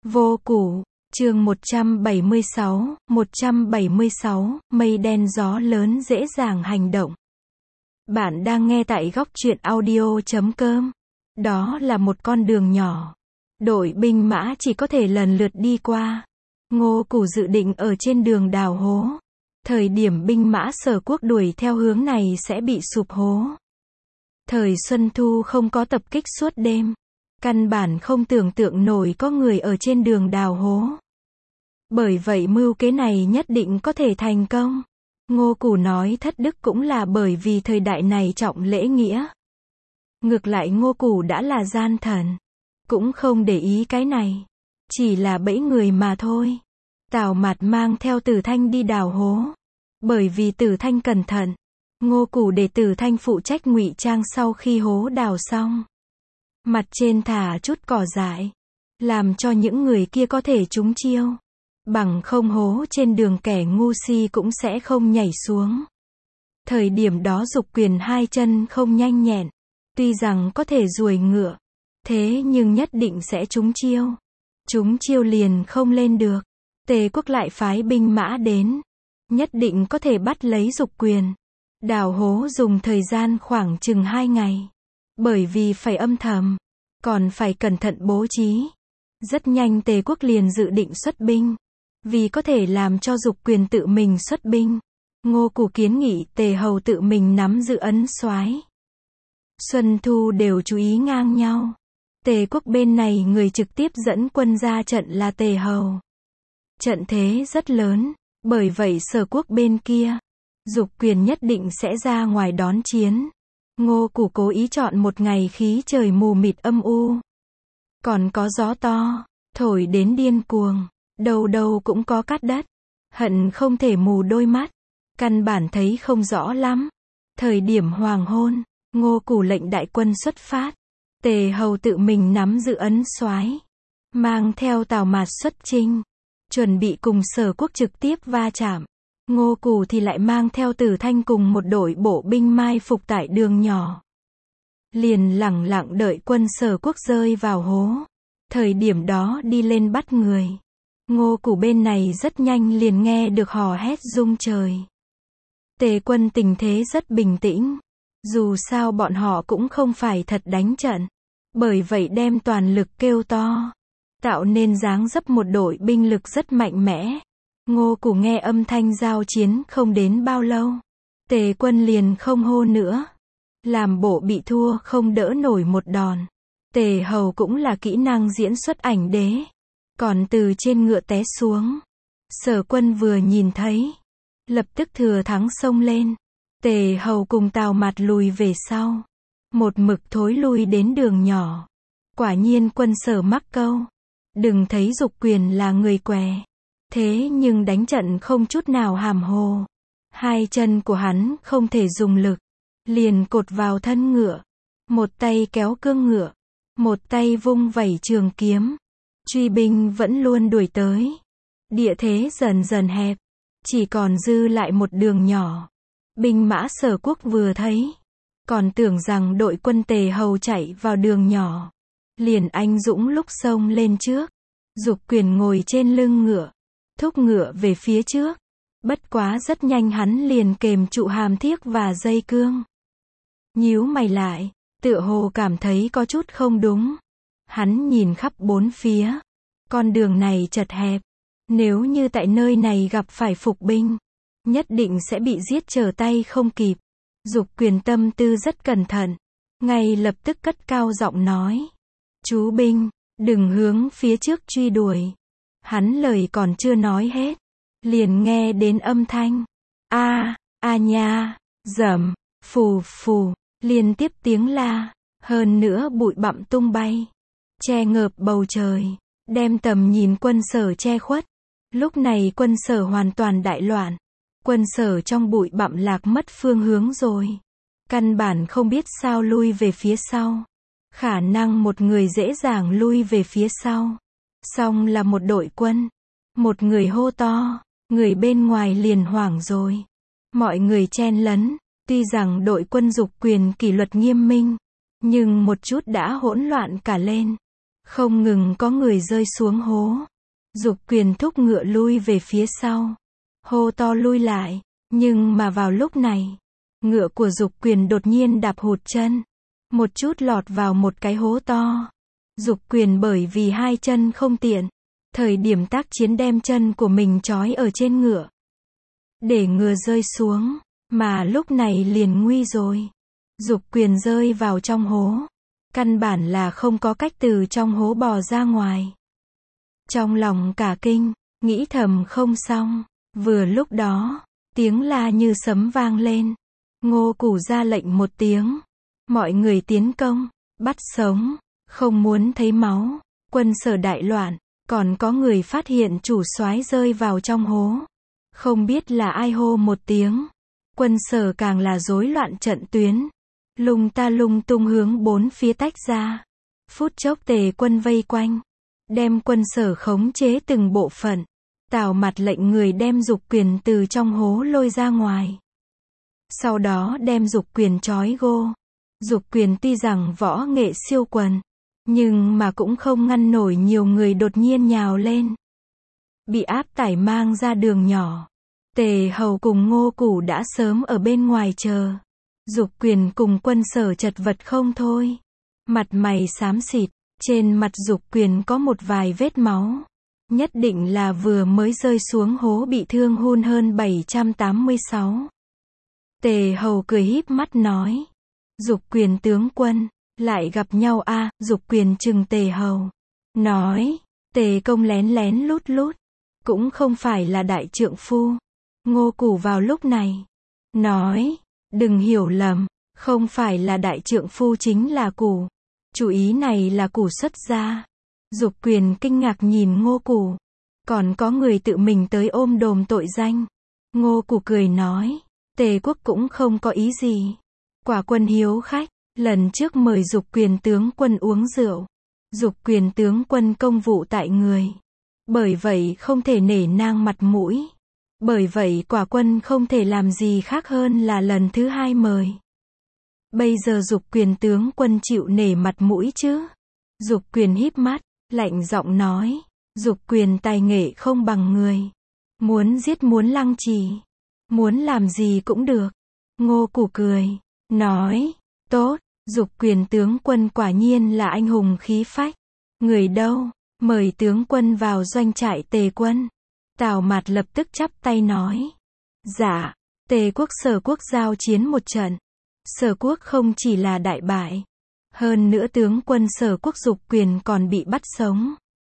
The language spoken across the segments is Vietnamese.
Vô củ, chương 176, mây đen gió lớn dễ dàng hành động. Bạn đang nghe tại góc truyện audio.com. Đó là một con đường nhỏ. Đội binh mã chỉ có thể lần lượt đi qua. Ngô Củ dự định ở trên đường đào hố. Thời điểm binh mã Sở Quốc đuổi theo hướng này sẽ bị sụp hố. Thời Xuân Thu không có tập kích suốt đêm. Căn bản không tưởng tượng nổi có người ở trên đường đào hố. Bởi vậy mưu kế này nhất định có thể thành công. Ngô Củ nói thất đức cũng là bởi vì thời đại này trọng lễ nghĩa. Ngược lại Ngô Củ đã là gian thần. Cũng không để ý cái này. Chỉ là bẫy người mà thôi. Tào Mạt mang theo Tử Thanh đi đào hố. Bởi vì Tử Thanh cẩn thận. Ngô Củ để Tử Thanh phụ trách ngụy trang sau khi hố đào xong. Mặt trên thả chút cỏ dại. Làm cho những người kia có thể trúng chiêu. Bằng không hố trên đường kẻ ngu si cũng sẽ không nhảy xuống. Thời điểm đó Dục Quyền hai chân không nhanh nhẹn. Tuy rằng có thể ruồi ngựa. Thế nhưng nhất định sẽ trúng chiêu. Trúng chiêu liền không lên được. Tề Quốc lại phái binh mã đến. Nhất định có thể bắt lấy Dục Quyền. Đào hố dùng thời gian khoảng chừng 2 ngày. Bởi vì phải âm thầm. Còn phải cẩn thận bố trí. Rất nhanh Tề Quốc liền dự định xuất binh. Vì có thể làm cho Dục Quyền tự mình xuất binh. Ngô Củ kiến nghị Tề Hầu tự mình nắm giữ ấn soái. Xuân Thu đều chú ý ngang nhau. Tề Quốc bên này người trực tiếp dẫn quân ra trận là Tề Hầu. Trận thế rất lớn. Bởi vậy Sở Quốc bên kia. Dục Quyền nhất định sẽ ra ngoài đón chiến. Ngô Củ cố ý chọn một ngày khí trời mù mịt âm u. Còn có gió to, thổi đến điên cuồng. Đâu đâu cũng có cát đất. Hận không thể mù đôi mắt. Căn bản thấy không rõ lắm. Thời điểm hoàng hôn, Ngô Củ lệnh đại quân xuất phát. Tề Hầu tự mình nắm giữ ấn soái. Mang theo Tào Mạt xuất chinh. Chuẩn bị cùng Sở Quốc trực tiếp va chạm. Ngô Củ thì lại mang theo Tử Thanh cùng một đội bộ binh mai phục tại đường nhỏ. Liền lẳng lặng đợi quân Sở Quốc rơi vào hố. Thời điểm đó đi lên bắt người. Ngô Củ bên này rất nhanh liền nghe được hò hét rung trời. Tề quân tình thế rất bình tĩnh. Dù sao bọn họ cũng không phải thật đánh trận. Bởi vậy đem toàn lực kêu to. Tạo nên dáng dấp một đội binh lực rất mạnh mẽ. Ngô Củ nghe âm thanh giao chiến không đến bao lâu. Tề quân liền không hô nữa. Làm bộ bị thua không đỡ nổi một đòn. Tề Hầu cũng là kỹ năng diễn xuất ảnh đế. Còn từ trên ngựa té xuống. Sở quân vừa nhìn thấy. Lập tức thừa thắng xông lên. Tề Hầu cùng Tào Mạt lùi về sau. Một mực thối lui đến đường nhỏ. Quả nhiên quân Sở mắc câu. Đừng thấy Dục Quyền là người què. Thế nhưng đánh trận không chút nào hàm hồ. Hai chân của hắn không thể dùng lực. Liền cột vào thân ngựa. Một tay kéo cương ngựa. Một tay vung vẩy trường kiếm. Truy binh vẫn luôn đuổi tới. Địa thế dần dần hẹp. Chỉ còn dư lại một đường nhỏ. Binh mã Sở Quốc vừa thấy. Còn tưởng rằng đội quân Tề Hầu chạy vào đường nhỏ. Liền anh dũng lúc xông lên trước. Dục Quyền ngồi trên lưng ngựa. Thúc ngựa về phía trước. Bất quá rất nhanh hắn liền kềm trụ hàm thiếc và dây cương. Nhíu mày lại. Tựa hồ cảm thấy có chút không đúng. Hắn nhìn khắp bốn phía. Con đường này chật hẹp. Nếu như tại nơi này gặp phải phục binh. Nhất định sẽ bị giết trở tay không kịp. Dục Quyền tâm tư rất cẩn thận. Ngay lập tức cất cao giọng nói. Chú binh, đừng hướng phía trước truy đuổi. Hắn lời còn chưa nói hết. Liền nghe đến âm thanh. A nha, dầm, phù phù, liên tiếp tiếng la. Hơn nữa bụi bặm tung bay. Che ngợp bầu trời. Đem tầm nhìn quân Sở che khuất. Lúc này quân Sở hoàn toàn đại loạn. Quân Sở trong bụi bặm lạc mất phương hướng rồi. Căn bản không biết sao lui về phía sau. Khả năng một người dễ dàng lui về phía sau. Xong là một đội quân. Một người hô to. Người bên ngoài liền hoảng rồi. Mọi người chen lấn. Tuy rằng đội quân Dục Quyền kỷ luật nghiêm minh. Nhưng một chút đã hỗn loạn cả lên. Không ngừng có người rơi xuống hố. Dục Quyền thúc ngựa lui về phía sau. Hô to lui lại. Nhưng mà vào lúc này, ngựa của Dục Quyền đột nhiên đạp hụt chân. Một chút lọt vào một cái hố to. Dục Quyền bởi vì hai chân không tiện. Thời điểm tác chiến đem chân của mình trói ở trên ngựa. Để ngựa rơi xuống. Mà lúc này liền nguy rồi. Dục Quyền rơi vào trong hố. Căn bản là không có cách từ trong hố bò ra ngoài. Trong lòng cả kinh, nghĩ thầm không xong. Vừa lúc đó, tiếng la như sấm vang lên. Ngô Củ ra lệnh một tiếng. Mọi người tiến công, bắt sống, không muốn thấy máu. Quân Sở đại loạn, còn có người phát hiện chủ soái rơi vào trong hố. Không biết là ai hô một tiếng. Quân Sở càng là rối loạn trận tuyến. Lung ta lung tung hướng bốn phía tách ra. Phút chốc Tề quân vây quanh. Đem Quân Sở khống chế từng bộ phận. Tào Mặt lệnh người đem Dục Quyền từ trong hố lôi ra ngoài. Sau đó đem Dục Quyền trói gô. Dục Quyền tuy rằng võ nghệ siêu quần, nhưng mà cũng không ngăn nổi nhiều người đột nhiên nhào lên. Bị áp tải mang ra đường nhỏ. Tề Hầu cùng Ngô Củ đã sớm ở bên ngoài chờ. Dục Quyền cùng Quân Sở chật vật không thôi. Mặt mày xám xịt, trên mặt Dục Quyền có một vài vết máu. Nhất định là vừa mới rơi xuống hố bị thương hun hơn 786. Tề Hầu cười híp mắt nói. Dục Quyền tướng quân, lại gặp nhau a. Dục Quyền trừng Tề Hầu. Nói, Tề công lén lén lút lút. Cũng không phải là đại trượng phu. Ngô Củ vào lúc này. Nói, đừng hiểu lầm, không phải là đại trượng phu chính là Củ. Chủ ý này là Củ xuất gia. Dục Quyền kinh ngạc nhìn Ngô Củ. Còn có người tự mình tới ôm đồm tội danh. Ngô Củ cười nói, Tề quốc cũng không có ý gì. Quả quân hiếu khách, lần trước mời Dục Quyền tướng quân uống rượu. Dục Quyền tướng quân công vụ tại người. Bởi vậy không thể nể nang mặt mũi. Bởi vậy quả quân không thể làm gì khác hơn là lần thứ hai mời. Bây giờ Dục Quyền tướng quân chịu nể mặt mũi chứ? Dục Quyền híp mắt, lạnh giọng nói. Dục Quyền tài nghệ không bằng người. Muốn giết muốn lăng trì. Muốn làm gì cũng được. Ngô Củ cười. Nói. Tốt. Dục Quyền tướng quân quả nhiên là anh hùng khí phách. Người đâu? Mời tướng quân vào doanh trại Tề quân. Tào Mạt lập tức chắp tay nói. Dạ. Tề quốc Sở quốc giao chiến một trận. Sở quốc không chỉ là đại bại. Hơn nữa tướng quân Sở quốc Dục Quyền còn bị bắt sống.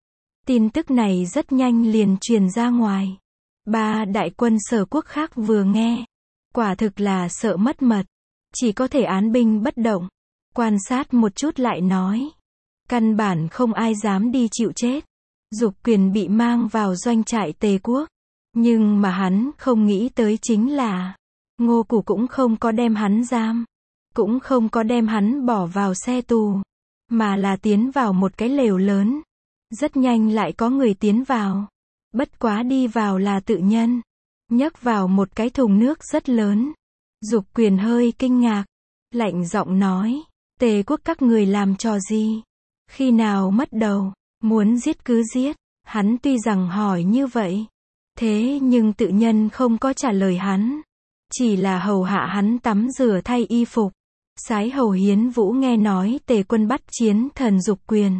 Tin tức này rất nhanh liền truyền ra ngoài. Ba đại quân Sở quốc khác vừa nghe. Quả thực là sợ mất mật. Chỉ có thể án binh bất động. Quan sát một chút lại nói. Căn bản không ai dám đi chịu chết. Dục Quyền bị mang vào doanh trại Tề quốc. Nhưng mà hắn không nghĩ tới chính là Ngô Củ cũng không có đem hắn giam. Cũng không có đem hắn bỏ vào xe tù. Mà là tiến vào một cái lều lớn. Rất nhanh lại có người tiến vào. Bất quá đi vào là tự nhân. Nhấc vào một cái thùng nước rất lớn. Dục Quyền hơi kinh ngạc. Lạnh giọng nói. Tề quốc các người làm trò gì? Khi nào mất đầu? Muốn giết cứ giết. Hắn tuy rằng hỏi như vậy. Thế nhưng tự nhân không có trả lời hắn. Chỉ là hầu hạ hắn tắm rửa thay y phục. Sái hầu Hiến Vũ nghe nói Tề quân bắt chiến thần Dục Quyền.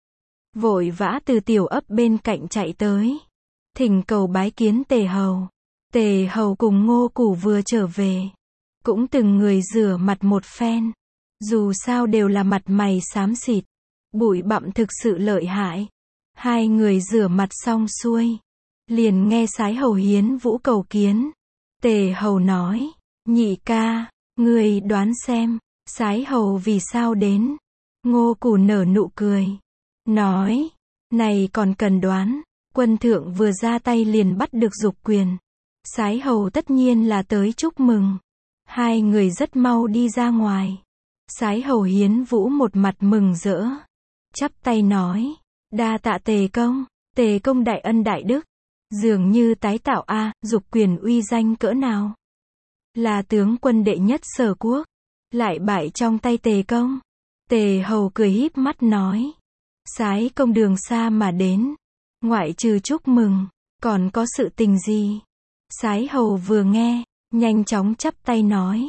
Vội vã từ tiểu ấp bên cạnh chạy tới. Thỉnh cầu bái kiến Tề hầu. Tề hầu cùng Ngô Củ vừa trở về. Cũng từng người rửa mặt một phen. Dù sao đều là mặt mày xám xịt. Bụi bặm thực sự lợi hại. Hai người rửa mặt xong xuôi. Liền nghe Sái hầu Hiến Vũ cầu kiến. Tề hầu nói. Nhị ca, người đoán xem. Sái hầu vì sao đến? Ngô Củ nở nụ cười. Nói. Này còn cần đoán. Quân thượng vừa ra tay liền bắt được Dục Quyền. Sái hầu tất nhiên là tới chúc mừng. Hai người rất mau đi ra ngoài. Sái hầu Hiến Vũ một mặt mừng rỡ. Chắp tay nói. Đa tạ Tề công. Tề công đại ân đại đức. Dường như tái tạo a. Dục Quyền uy danh cỡ nào? Là tướng quân đệ nhất Sở quốc. Lại bại trong tay Tề công. Tề hầu cười híp mắt nói. Sái công đường xa mà đến, ngoại trừ chúc mừng, còn có sự tình gì? Sái hầu vừa nghe, nhanh chóng chắp tay nói.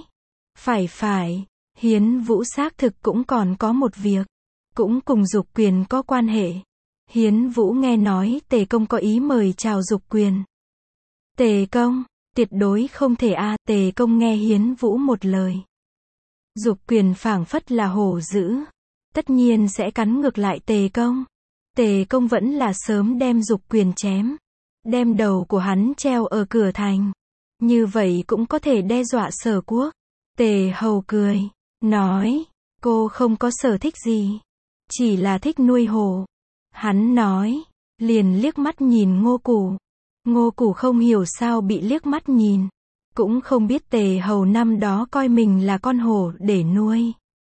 Phải, Hiến Vũ xác thực cũng còn có một việc, cũng cùng Dục Quyền có quan hệ. Hiến Vũ nghe nói Tề công có ý mời chào Dục Quyền. Tề công, tuyệt đối không thể a. Tề công nghe Hiến Vũ một lời. Dục Quyền phảng phất là hổ dữ, tất nhiên sẽ cắn ngược lại Tề công. Tề công vẫn là sớm đem Dục Quyền chém, đem đầu của hắn treo ở cửa thành. Như vậy cũng có thể đe dọa Sở Quốc. Tề hầu cười, nói, cô không có sở thích gì, chỉ là thích nuôi hổ. Hắn nói, liền liếc mắt nhìn Ngô Củ. Ngô Củ không hiểu sao bị liếc mắt nhìn, cũng không biết Tề hầu năm đó coi mình là con hổ để nuôi.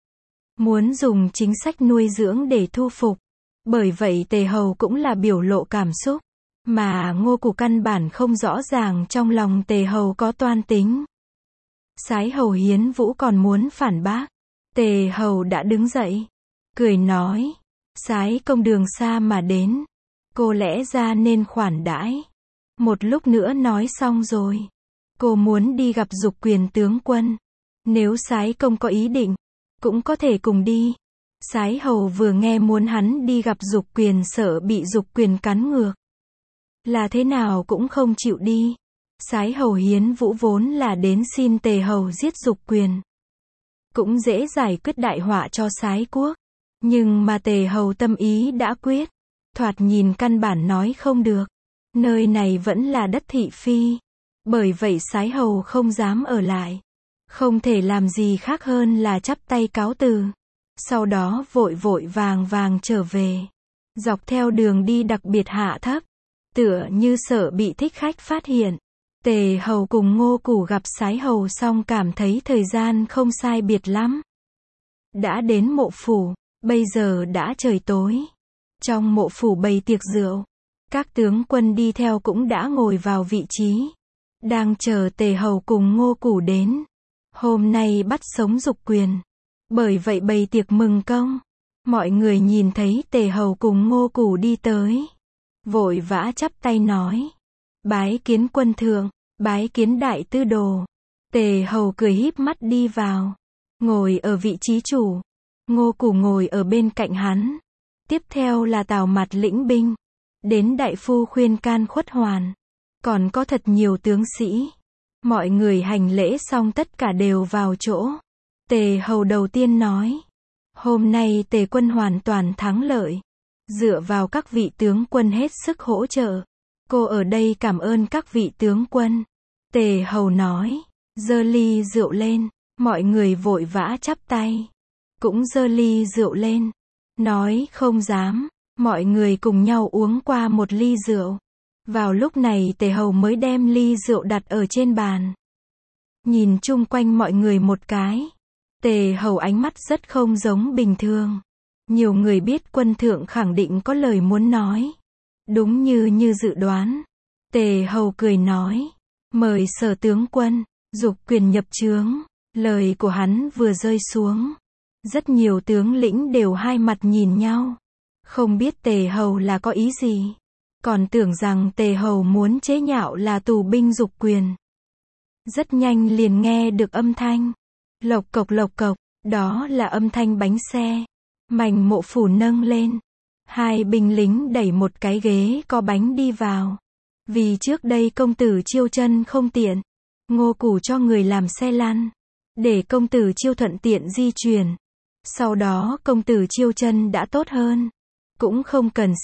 Muốn dùng chính sách nuôi dưỡng để thu phục. Bởi vậy Tề hầu cũng là biểu lộ cảm xúc, mà Ngô Củ căn bản không rõ ràng trong lòng Tề hầu có toan tính. Sái hầu Hiến Vũ còn muốn phản bác, Tề hầu đã đứng dậy, cười nói, Sái công đường xa mà đến, cô lẽ ra nên khoản đãi. Một lúc nữa nói xong rồi, cô muốn đi gặp Dục Quyền tướng quân, nếu Sái công có ý định, cũng có thể cùng đi. Sái hầu vừa nghe muốn hắn đi gặp Dục Quyền sợ bị Dục Quyền cắn ngược, là thế nào cũng không chịu đi. Sái hầu Hiến Vũ vốn là đến xin Tề hầu giết Dục Quyền, cũng dễ giải quyết đại họa cho Sái quốc. Nhưng mà Tề hầu tâm ý đã quyết, thoạt nhìn căn bản nói không được. Nơi này vẫn là đất thị phi, bởi vậy Sái hầu không dám ở lại, không thể làm gì khác hơn là chắp tay cáo từ. Sau đó vội vàng trở về, dọc theo đường đi đặc biệt hạ thấp, tựa như sợ bị thích khách phát hiện. Tề hầu cùng Ngô Củ gặp Sái hầu xong cảm thấy thời gian không sai biệt lắm. Đã đến mộ phủ, bây giờ đã trời tối. Trong mộ phủ bày tiệc rượu, các tướng quân đi theo cũng đã ngồi vào vị trí, đang chờ Tề hầu cùng Ngô Củ đến. Hôm nay bắt sống Dục Quyền, bởi vậy bày tiệc mừng công. Mọi người nhìn thấy Tề hầu cùng Ngô Củ đi tới, vội vã chắp tay nói, bái kiến quân thượng, bái kiến đại tư đồ. Tề hầu cười híp mắt đi vào, ngồi ở vị trí chủ. Ngô Củ ngồi ở bên cạnh hắn. Tiếp theo là Tào Mạt lĩnh binh, đến đại phu khuyên can Khuất Hoàn, còn có thật nhiều tướng sĩ. Mọi người hành lễ xong tất cả đều vào chỗ. Tề hầu đầu tiên nói, hôm nay Tề quân hoàn toàn thắng lợi, dựa vào các vị tướng quân hết sức hỗ trợ. Cô ở đây cảm ơn các vị tướng quân. Tề hầu nói, giơ ly rượu lên. Mọi người vội vã chắp tay, cũng giơ ly rượu lên, nói không dám. Mọi người cùng nhau uống qua một ly rượu. Vào lúc này Tề hầu mới đem ly rượu đặt ở trên bàn, nhìn chung quanh mọi người một cái. Tề hầu ánh mắt rất không giống bình thường. Nhiều người biết quân thượng khẳng định có lời muốn nói. Đúng như dự đoán. Tề hầu cười nói, mời Sở tướng quân, Dục Quyền nhập trướng. Lời của hắn vừa rơi xuống, rất nhiều tướng lĩnh đều hai mặt nhìn nhau, không biết Tề hầu là có ý gì, còn tưởng rằng Tề hầu muốn chế nhạo là tù binh Dục Quyền. Rất nhanh liền nghe được âm thanh lộc cộc, đó là âm thanh bánh xe. Mảnh mộ phủ nâng lên, hai binh lính đẩy một cái ghế có bánh đi vào. Vì trước đây công tử Chiêu chân không tiện, Ngô Củ cho người làm xe lăn, để công tử Chiêu thuận tiện di chuyển. Sau đó công tử Chiêu chân đã tốt hơn, cũng không cần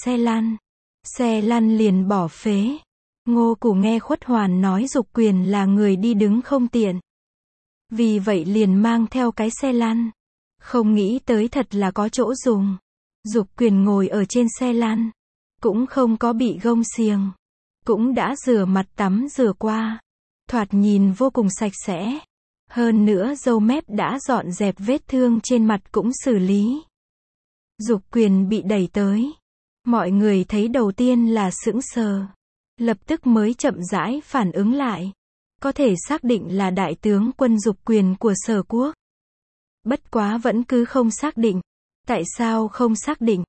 xe lăn liền bỏ phế. Ngô Củ nghe Khuất Hoàn nói Dục Quyền là người đi đứng không tiện, vì vậy liền mang theo cái xe lăn. Không nghĩ tới thật là có chỗ dùng. Dục Quyền ngồi ở trên xe lăn, cũng không có bị gông xiềng, cũng đã rửa mặt tắm rửa qua, thoạt nhìn vô cùng sạch sẽ. Hơn nữa râu mép đã dọn dẹp, vết thương trên mặt cũng xử lý. Dục Quyền bị đẩy tới, mọi người thấy đầu tiên là sững sờ, lập tức mới chậm rãi phản ứng lại, có thể xác định là đại tướng quân Dục Quyền của Sở quốc. Bất quá vẫn cứ không xác định. Tại sao không xác định?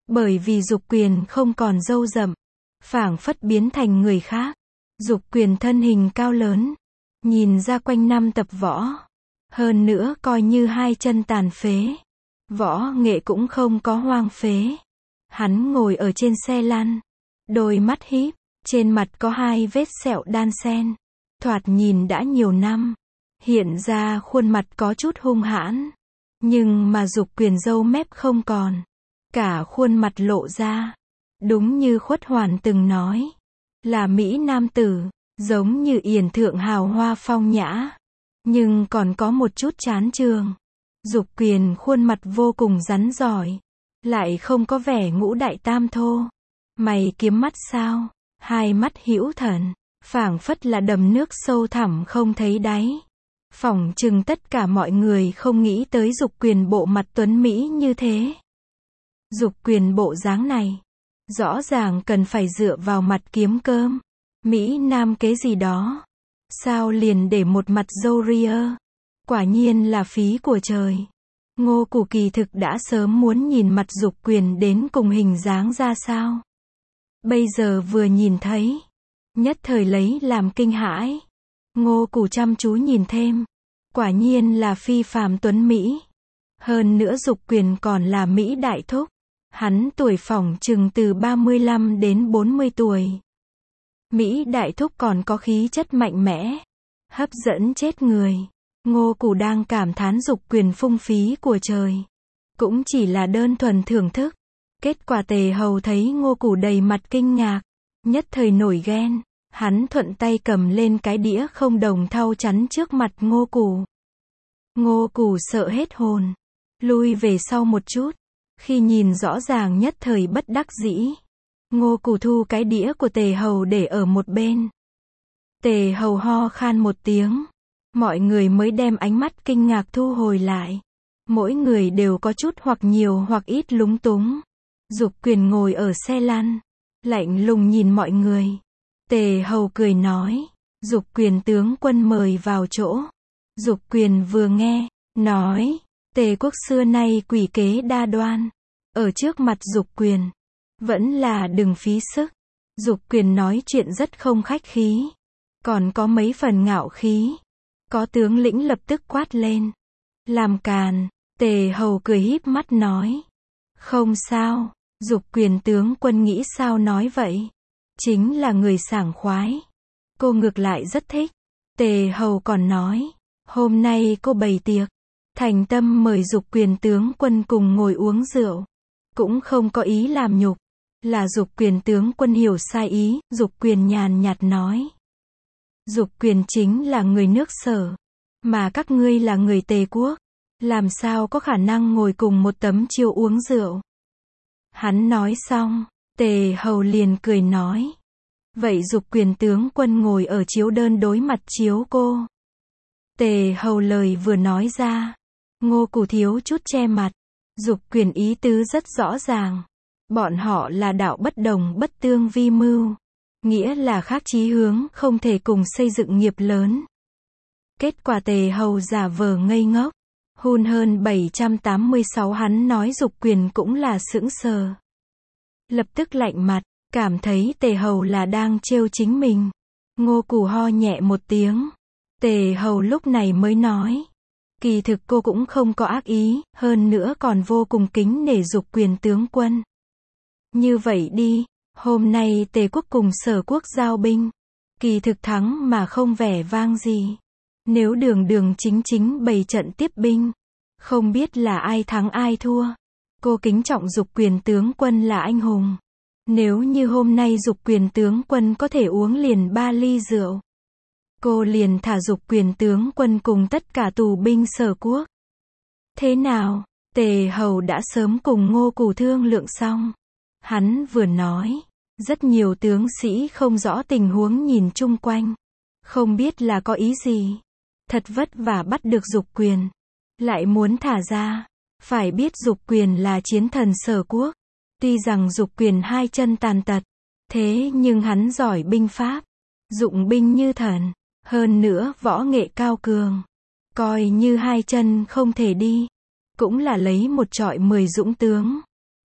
Bởi vì Dục Quyền không còn râu rậm, phảng phất biến thành người khác. Dục Quyền thân hình cao lớn, nhìn ra quanh năm tập võ, hơn nữa coi như hai chân tàn phế. Võ nghệ cũng không có hoang phế. Hắn ngồi ở trên xe lăn, đôi mắt híp, trên mặt có hai vết sẹo đan xen, thoạt nhìn đã nhiều năm, hiện ra khuôn mặt có chút hung hãn. Nhưng mà Dục Quyền râu mép không còn, cả khuôn mặt lộ ra, đúng như Khuất Hoàn từng nói, là mỹ nam tử, giống như yển thượng hào hoa phong nhã, nhưng còn có một chút chán chường. Dục Quyền khuôn mặt vô cùng rắn giỏi, lại không có vẻ ngũ đại tam thô. Mày kiếm mắt sao? Hai mắt hữu thần, phảng phất là đầm nước sâu thẳm không thấy đáy. Phỏng chừng tất cả mọi người không nghĩ tới Dục Quyền bộ mặt tuấn mỹ như thế. Dục Quyền bộ dáng này, rõ ràng cần phải dựa vào mặt kiếm cơm. Mỹ nam kế gì đó. Sao liền để một mặt râu ria? Quả nhiên là phí của trời. Ngô Củ kỳ thực đã sớm muốn nhìn mặt Dục Quyền đến cùng hình dáng ra sao. Bây giờ vừa nhìn thấy, nhất thời lấy làm kinh hãi. Ngô Củ chăm chú nhìn thêm, quả nhiên là phi phàm tuấn mỹ. Hơn nữa Dục Quyền còn là Mỹ đại thúc. Hắn tuổi phỏng chừng từ 35 đến 40 tuổi. Mỹ đại thúc còn có khí chất mạnh mẽ, hấp dẫn chết người. Ngô Củ đang cảm thán Dục Quyền phung phí của trời, cũng chỉ là đơn thuần thưởng thức. Kết quả Tề Hầu thấy Ngô Củ đầy mặt kinh ngạc, nhất thời nổi ghen. Hắn thuận tay cầm lên cái đĩa không đồng thau chắn trước mặt Ngô Củ. Ngô Củ sợ hết hồn, lui về sau một chút. Khi nhìn rõ ràng nhất thời bất đắc dĩ, Ngô Củ thu cái đĩa của Tề Hầu để ở một bên. Tề Hầu ho khan một tiếng, mọi người mới đem ánh mắt kinh ngạc thu hồi lại. Mỗi người đều có chút hoặc nhiều hoặc ít lúng túng. Dục Quyền ngồi ở xe lăn, lạnh lùng nhìn mọi người. Tề Hầu cười nói, Dục Quyền tướng quân mời vào chỗ. Dục Quyền vừa nghe, nói, Tề quốc xưa nay quỷ kế đa đoan. Ở trước mặt Dục Quyền, vẫn là đừng phí sức. Dục Quyền nói chuyện rất không khách khí, còn có mấy phần ngạo khí. Có tướng lĩnh lập tức quát lên, làm càn. Tề Hầu cười híp mắt nói, không sao. Dục Quyền tướng quân nghĩ sao nói vậy? Chính là người sảng khoái. Cô ngược lại rất thích. Tề Hầu còn nói, hôm nay cô bày tiệc, thành tâm mời Dục Quyền tướng quân cùng ngồi uống rượu, cũng không có ý làm nhục. Là Dục Quyền tướng quân hiểu sai ý. Dục Quyền nhàn nhạt nói, Dục Quyền chính là người nước Sở, mà các ngươi là người Tề quốc, làm sao có khả năng ngồi cùng một tấm chiếu uống rượu. Hắn nói xong, Tề Hầu liền cười nói, vậy Dục Quyền tướng quân ngồi ở chiếu đơn đối mặt chiếu cô. Tề Hầu lời vừa nói ra, Ngô Củ thiếu chút che mặt. Dục Quyền ý tứ rất rõ ràng, bọn họ là đạo bất đồng bất tương vi mưu, nghĩa là khác chí hướng, không thể cùng xây dựng nghiệp lớn. Kết quả Tề Hầu giả vờ ngây ngốc. Hun hơn 786 hắn nói Dục Quyền cũng là sững sờ. Lập tức lạnh mặt, cảm thấy Tề Hầu là đang trêu chính mình. Ngô Củ ho nhẹ một tiếng. Tề Hầu lúc này mới nói, kỳ thực cô cũng không có ác ý, hơn nữa còn vô cùng kính nể Dục Quyền tướng quân. Như vậy đi, hôm nay Tề quốc cùng Sở quốc giao binh, kỳ thực thắng mà không vẻ vang gì. Nếu đường đường chính chính bày trận tiếp binh, không biết là ai thắng ai thua. Cô kính trọng Dục Quyền tướng quân là anh hùng. Nếu như hôm nay Dục Quyền tướng quân có thể uống liền 3 ly rượu, cô liền thả Dục Quyền tướng quân cùng tất cả tù binh Sở quốc. Thế nào? Tề Hầu đã sớm cùng Ngô Củ thương lượng xong. Hắn vừa nói, rất nhiều tướng sĩ không rõ tình huống nhìn chung quanh, không biết là có ý gì. Thật vất vả bắt được Dục Quyền, lại muốn thả ra. Phải biết Dục Quyền là chiến thần Sở quốc. Tuy rằng Dục Quyền hai chân tàn tật, thế nhưng hắn giỏi binh pháp, dụng binh như thần, hơn nữa võ nghệ cao cường. Coi như hai chân không thể đi, cũng là lấy một trọi 10 dũng tướng.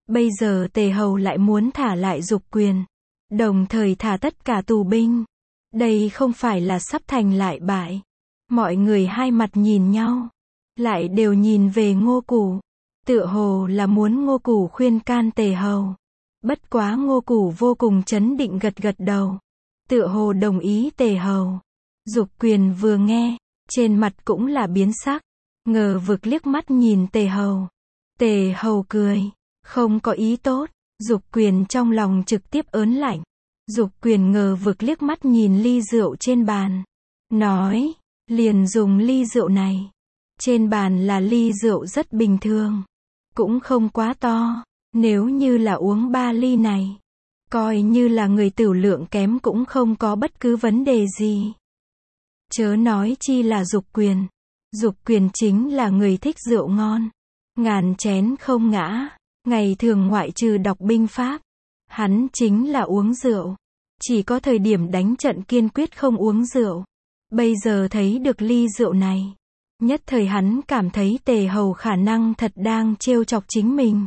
Bây giờ Tề Hầu lại muốn thả lại Dục Quyền, đồng thời thả tất cả tù binh. Đây không phải là sắp thành lại bại. Mọi người hai mặt nhìn nhau, lại đều nhìn về Ngô Củ. Tựa hồ là muốn Ngô Củ khuyên can Tề Hầu. Bất quá Ngô Củ vô cùng trấn định gật gật đầu. Tựa hồ đồng ý Tề Hầu. Dục Quyền vừa nghe, trên mặt cũng là biến sắc. Ngờ vực liếc mắt nhìn Tề Hầu. Tề Hầu cười, không có ý tốt. Dục Quyền trong lòng trực tiếp ớn lạnh. Dục Quyền ngờ vực liếc mắt nhìn ly rượu trên bàn. Nói, liền dùng ly rượu này. Trên bàn là ly rượu rất bình thường. Cũng không quá to. Nếu như là uống 3 ly này, coi như là người tửu lượng kém cũng không có bất cứ vấn đề gì. Chớ nói chi là Dục Quyền. Dục Quyền chính là người thích rượu ngon. Ngàn chén không ngã. Ngày thường ngoại trừ đọc binh pháp, hắn chính là uống rượu. Chỉ có thời điểm đánh trận kiên quyết không uống rượu. Bây giờ thấy được ly rượu này, nhất thời hắn cảm thấy Tề Hầu khả năng thật đang trêu chọc chính mình.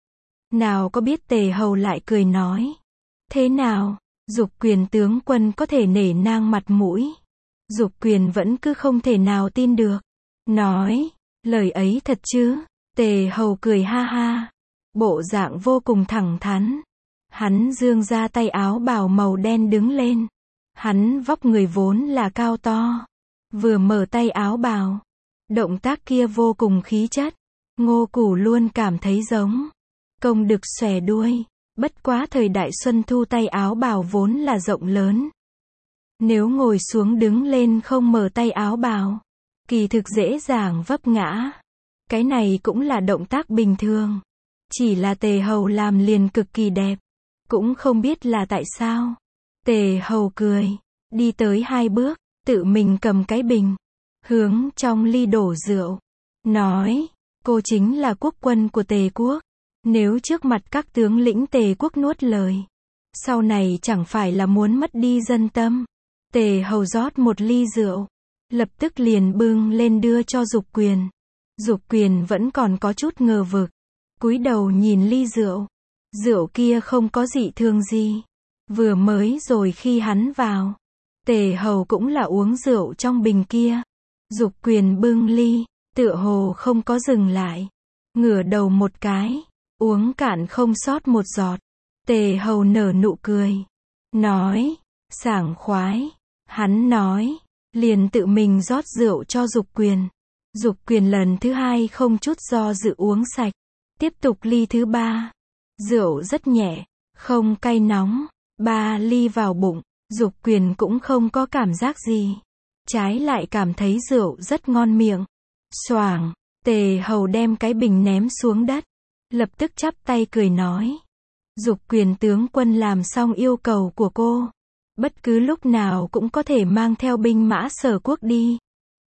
Nào có biết Tề Hầu lại cười nói. Thế nào, Dục Quyền tướng quân có thể nể nang mặt mũi. Dục Quyền vẫn cứ không thể nào tin được. Nói, lời ấy thật chứ? Tề Hầu cười ha ha. Bộ dạng vô cùng thẳng thắn. Hắn giương ra tay áo bào màu đen đứng lên. Hắn vóc người vốn là cao to. Vừa mở tay áo bào. Động tác kia vô cùng khí chất. Ngô Củ luôn cảm thấy giống công đực xòe đuôi. Bất quá thời đại Xuân Thu tay áo bào vốn là rộng lớn. Nếu ngồi xuống đứng lên không mở tay áo bào, kỳ thực dễ dàng vấp ngã. Cái này cũng là động tác bình thường. Chỉ là Tề Hầu làm liền cực kỳ đẹp. Cũng không biết là tại sao. Tề Hầu cười, đi tới 2 bước, tự mình cầm cái bình, hướng trong ly đổ rượu. Nói, cô chính là quốc quân của Tề quốc. Nếu trước mặt các tướng lĩnh Tề quốc nuốt lời, sau này chẳng phải là muốn mất đi dân tâm. Tề Hầu rót một ly rượu, lập tức liền bưng lên đưa cho Dục Quyền. Dục Quyền vẫn còn có chút ngờ vực, cúi đầu nhìn ly rượu. Rượu kia không có dị thường gì. Vừa mới rồi khi hắn vào, Tề Hầu cũng là uống rượu trong bình kia. Dục Quyền bưng ly, tựa hồ không có dừng lại. Ngửa đầu một cái, uống cạn không sót một giọt. Tề Hầu nở nụ cười, nói, sảng khoái. Hắn nói, liền tự mình rót rượu cho Dục Quyền. Dục Quyền lần thứ 2 không chút do dự uống sạch. Tiếp tục ly thứ 3. Rượu rất nhẹ, không cay nóng. 3 ly vào bụng, Dục Quyền cũng không có cảm giác gì. Trái lại cảm thấy rượu rất ngon miệng. Xoảng, Tề Hầu đem cái bình ném xuống đất. Lập tức chắp tay cười nói. Dục Quyền tướng quân làm xong yêu cầu của cô. Bất cứ lúc nào cũng có thể mang theo binh mã Sở quốc đi.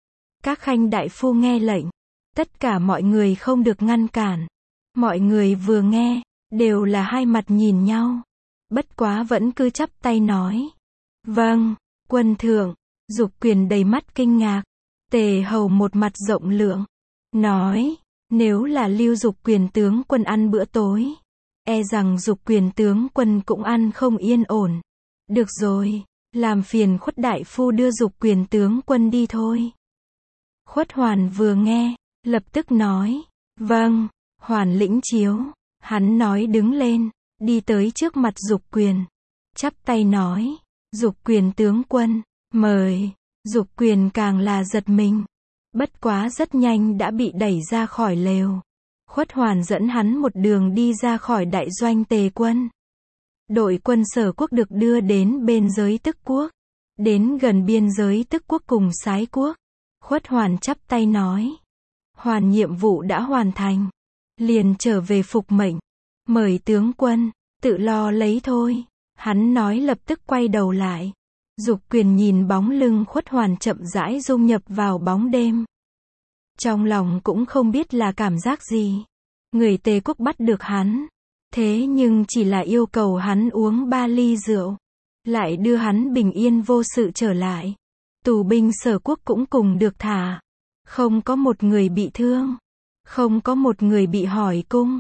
Các khanh đại phu nghe lệnh. Tất cả mọi người không được ngăn cản. Mọi người vừa nghe, đều là hai mặt nhìn nhau. Bất quá vẫn cứ chắp tay nói. Vâng, quân thượng. Dục Quyền đầy mắt kinh ngạc. Tề Hầu một mặt rộng lượng. Nói, nếu là lưu Dục Quyền tướng quân ăn bữa tối, e rằng Dục Quyền tướng quân cũng ăn không yên ổn. Được rồi, làm phiền Khuất đại phu đưa Dục Quyền tướng quân đi thôi. Khuất Hoàn vừa nghe, lập tức nói. Vâng, Hoàn lĩnh chiếu. Hắn nói đứng lên, đi tới trước mặt Dục Quyền. Chắp tay nói. Dục Quyền tướng quân, mời. Dục Quyền càng là giật mình. Bất quá rất nhanh đã bị đẩy ra khỏi lều. Khuất Hoàn dẫn hắn một đường đi ra khỏi đại doanh Tề quân. Đội quân Sở quốc được đưa đến bên giới Tức quốc. Đến gần biên giới Tức quốc cùng Sái quốc. Khuất Hoàn chắp tay nói. Hoàn nhiệm vụ đã hoàn thành. Liền trở về phục mệnh. Mời tướng quân, tự lo lấy thôi. Hắn nói lập tức quay đầu lại. Dục Quyền nhìn bóng lưng Khuất Hoàn chậm rãi dung nhập vào bóng đêm. Trong lòng cũng không biết là cảm giác gì. Người Tề quốc bắt được hắn. Thế nhưng chỉ là yêu cầu hắn uống 3 ly rượu. Lại đưa hắn bình yên vô sự trở lại. Tù binh Sở quốc cũng cùng được thả. Không có một người bị thương. Không có một người bị hỏi cung.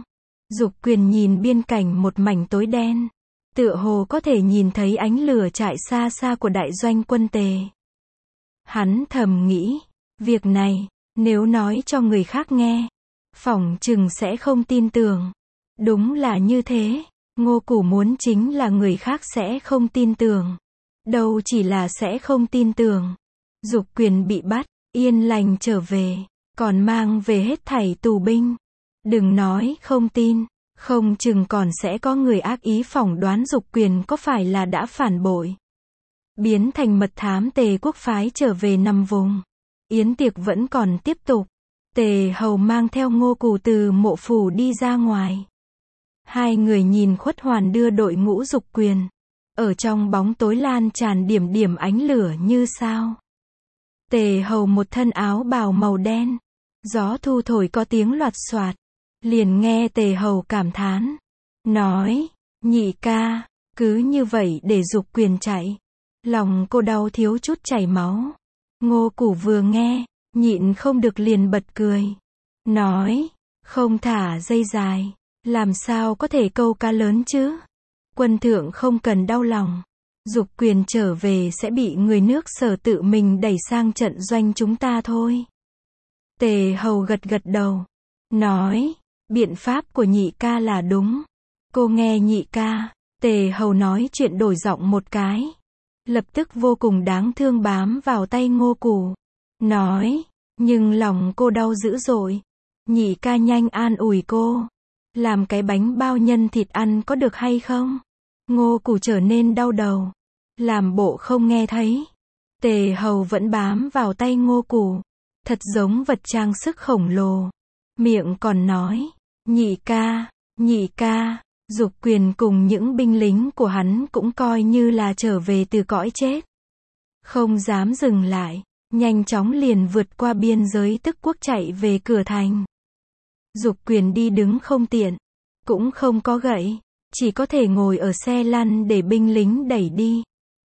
Dục Quyền nhìn biên cảnh một mảnh tối đen. Tựa hồ có thể nhìn thấy ánh lửa trại xa xa của đại doanh quân Tề. Hắn thầm nghĩ, việc này, nếu nói cho người khác nghe, phỏng chừng sẽ không tin tưởng. Đúng là như thế, Ngô Củ muốn chính là người khác sẽ không tin tưởng. Đâu chỉ là sẽ không tin tưởng. Dục Quyền bị bắt, yên lành trở về, còn mang về hết thảy tù binh. Đừng nói không tin, không chừng còn sẽ có người ác ý phỏng đoán Dục Quyền có phải là đã phản bội. Biến thành mật thám Tề quốc phái trở về nằm vùng. Yến tiệc vẫn còn tiếp tục. Tề Hầu mang theo Ngô Củ từ mộ phủ đi ra ngoài. Hai người nhìn khuất hoàn đưa đội ngũ Dục Quyền. Ở trong bóng tối lan tràn điểm điểm ánh lửa như sao. Tề Hầu một thân áo bào màu đen. Gió thu thổi có tiếng loạt soạt. Liền nghe Tề Hầu cảm thán. Nói, nhị ca, cứ như vậy để Dục Quyền chạy. Lòng cô đau thiếu chút chảy máu. Ngô Củ vừa nghe, nhịn không được liền bật cười. Nói, không thả dây dài, làm sao có thể câu cá lớn chứ? Quân thượng không cần đau lòng. Dục Quyền trở về sẽ bị người nước Sở tự mình đẩy sang trận doanh chúng ta thôi. Tề Hầu gật gật đầu. Nói, biện pháp của nhị ca là đúng. Cô nghe nhị ca. Tề Hầu nói chuyện đổi giọng một cái. Lập tức vô cùng đáng thương bám vào tay Ngô Củ. Nói, nhưng lòng cô đau dữ dội. Nhị ca nhanh an ủi cô. Làm cái bánh bao nhân thịt ăn có được hay không? Ngô Củ trở nên đau đầu. Làm bộ không nghe thấy. Tề Hầu vẫn bám vào tay Ngô Củ. Thật giống vật trang sức khổng lồ. Miệng còn nói, nhị ca. Dục Quyền cùng những binh lính của hắn cũng coi như là trở về từ cõi chết. Không dám dừng lại, nhanh chóng liền vượt qua biên giới Tức quốc chạy về cửa thành. Dục Quyền đi đứng không tiện, cũng không có gậy, chỉ có thể ngồi ở xe lăn để binh lính đẩy đi.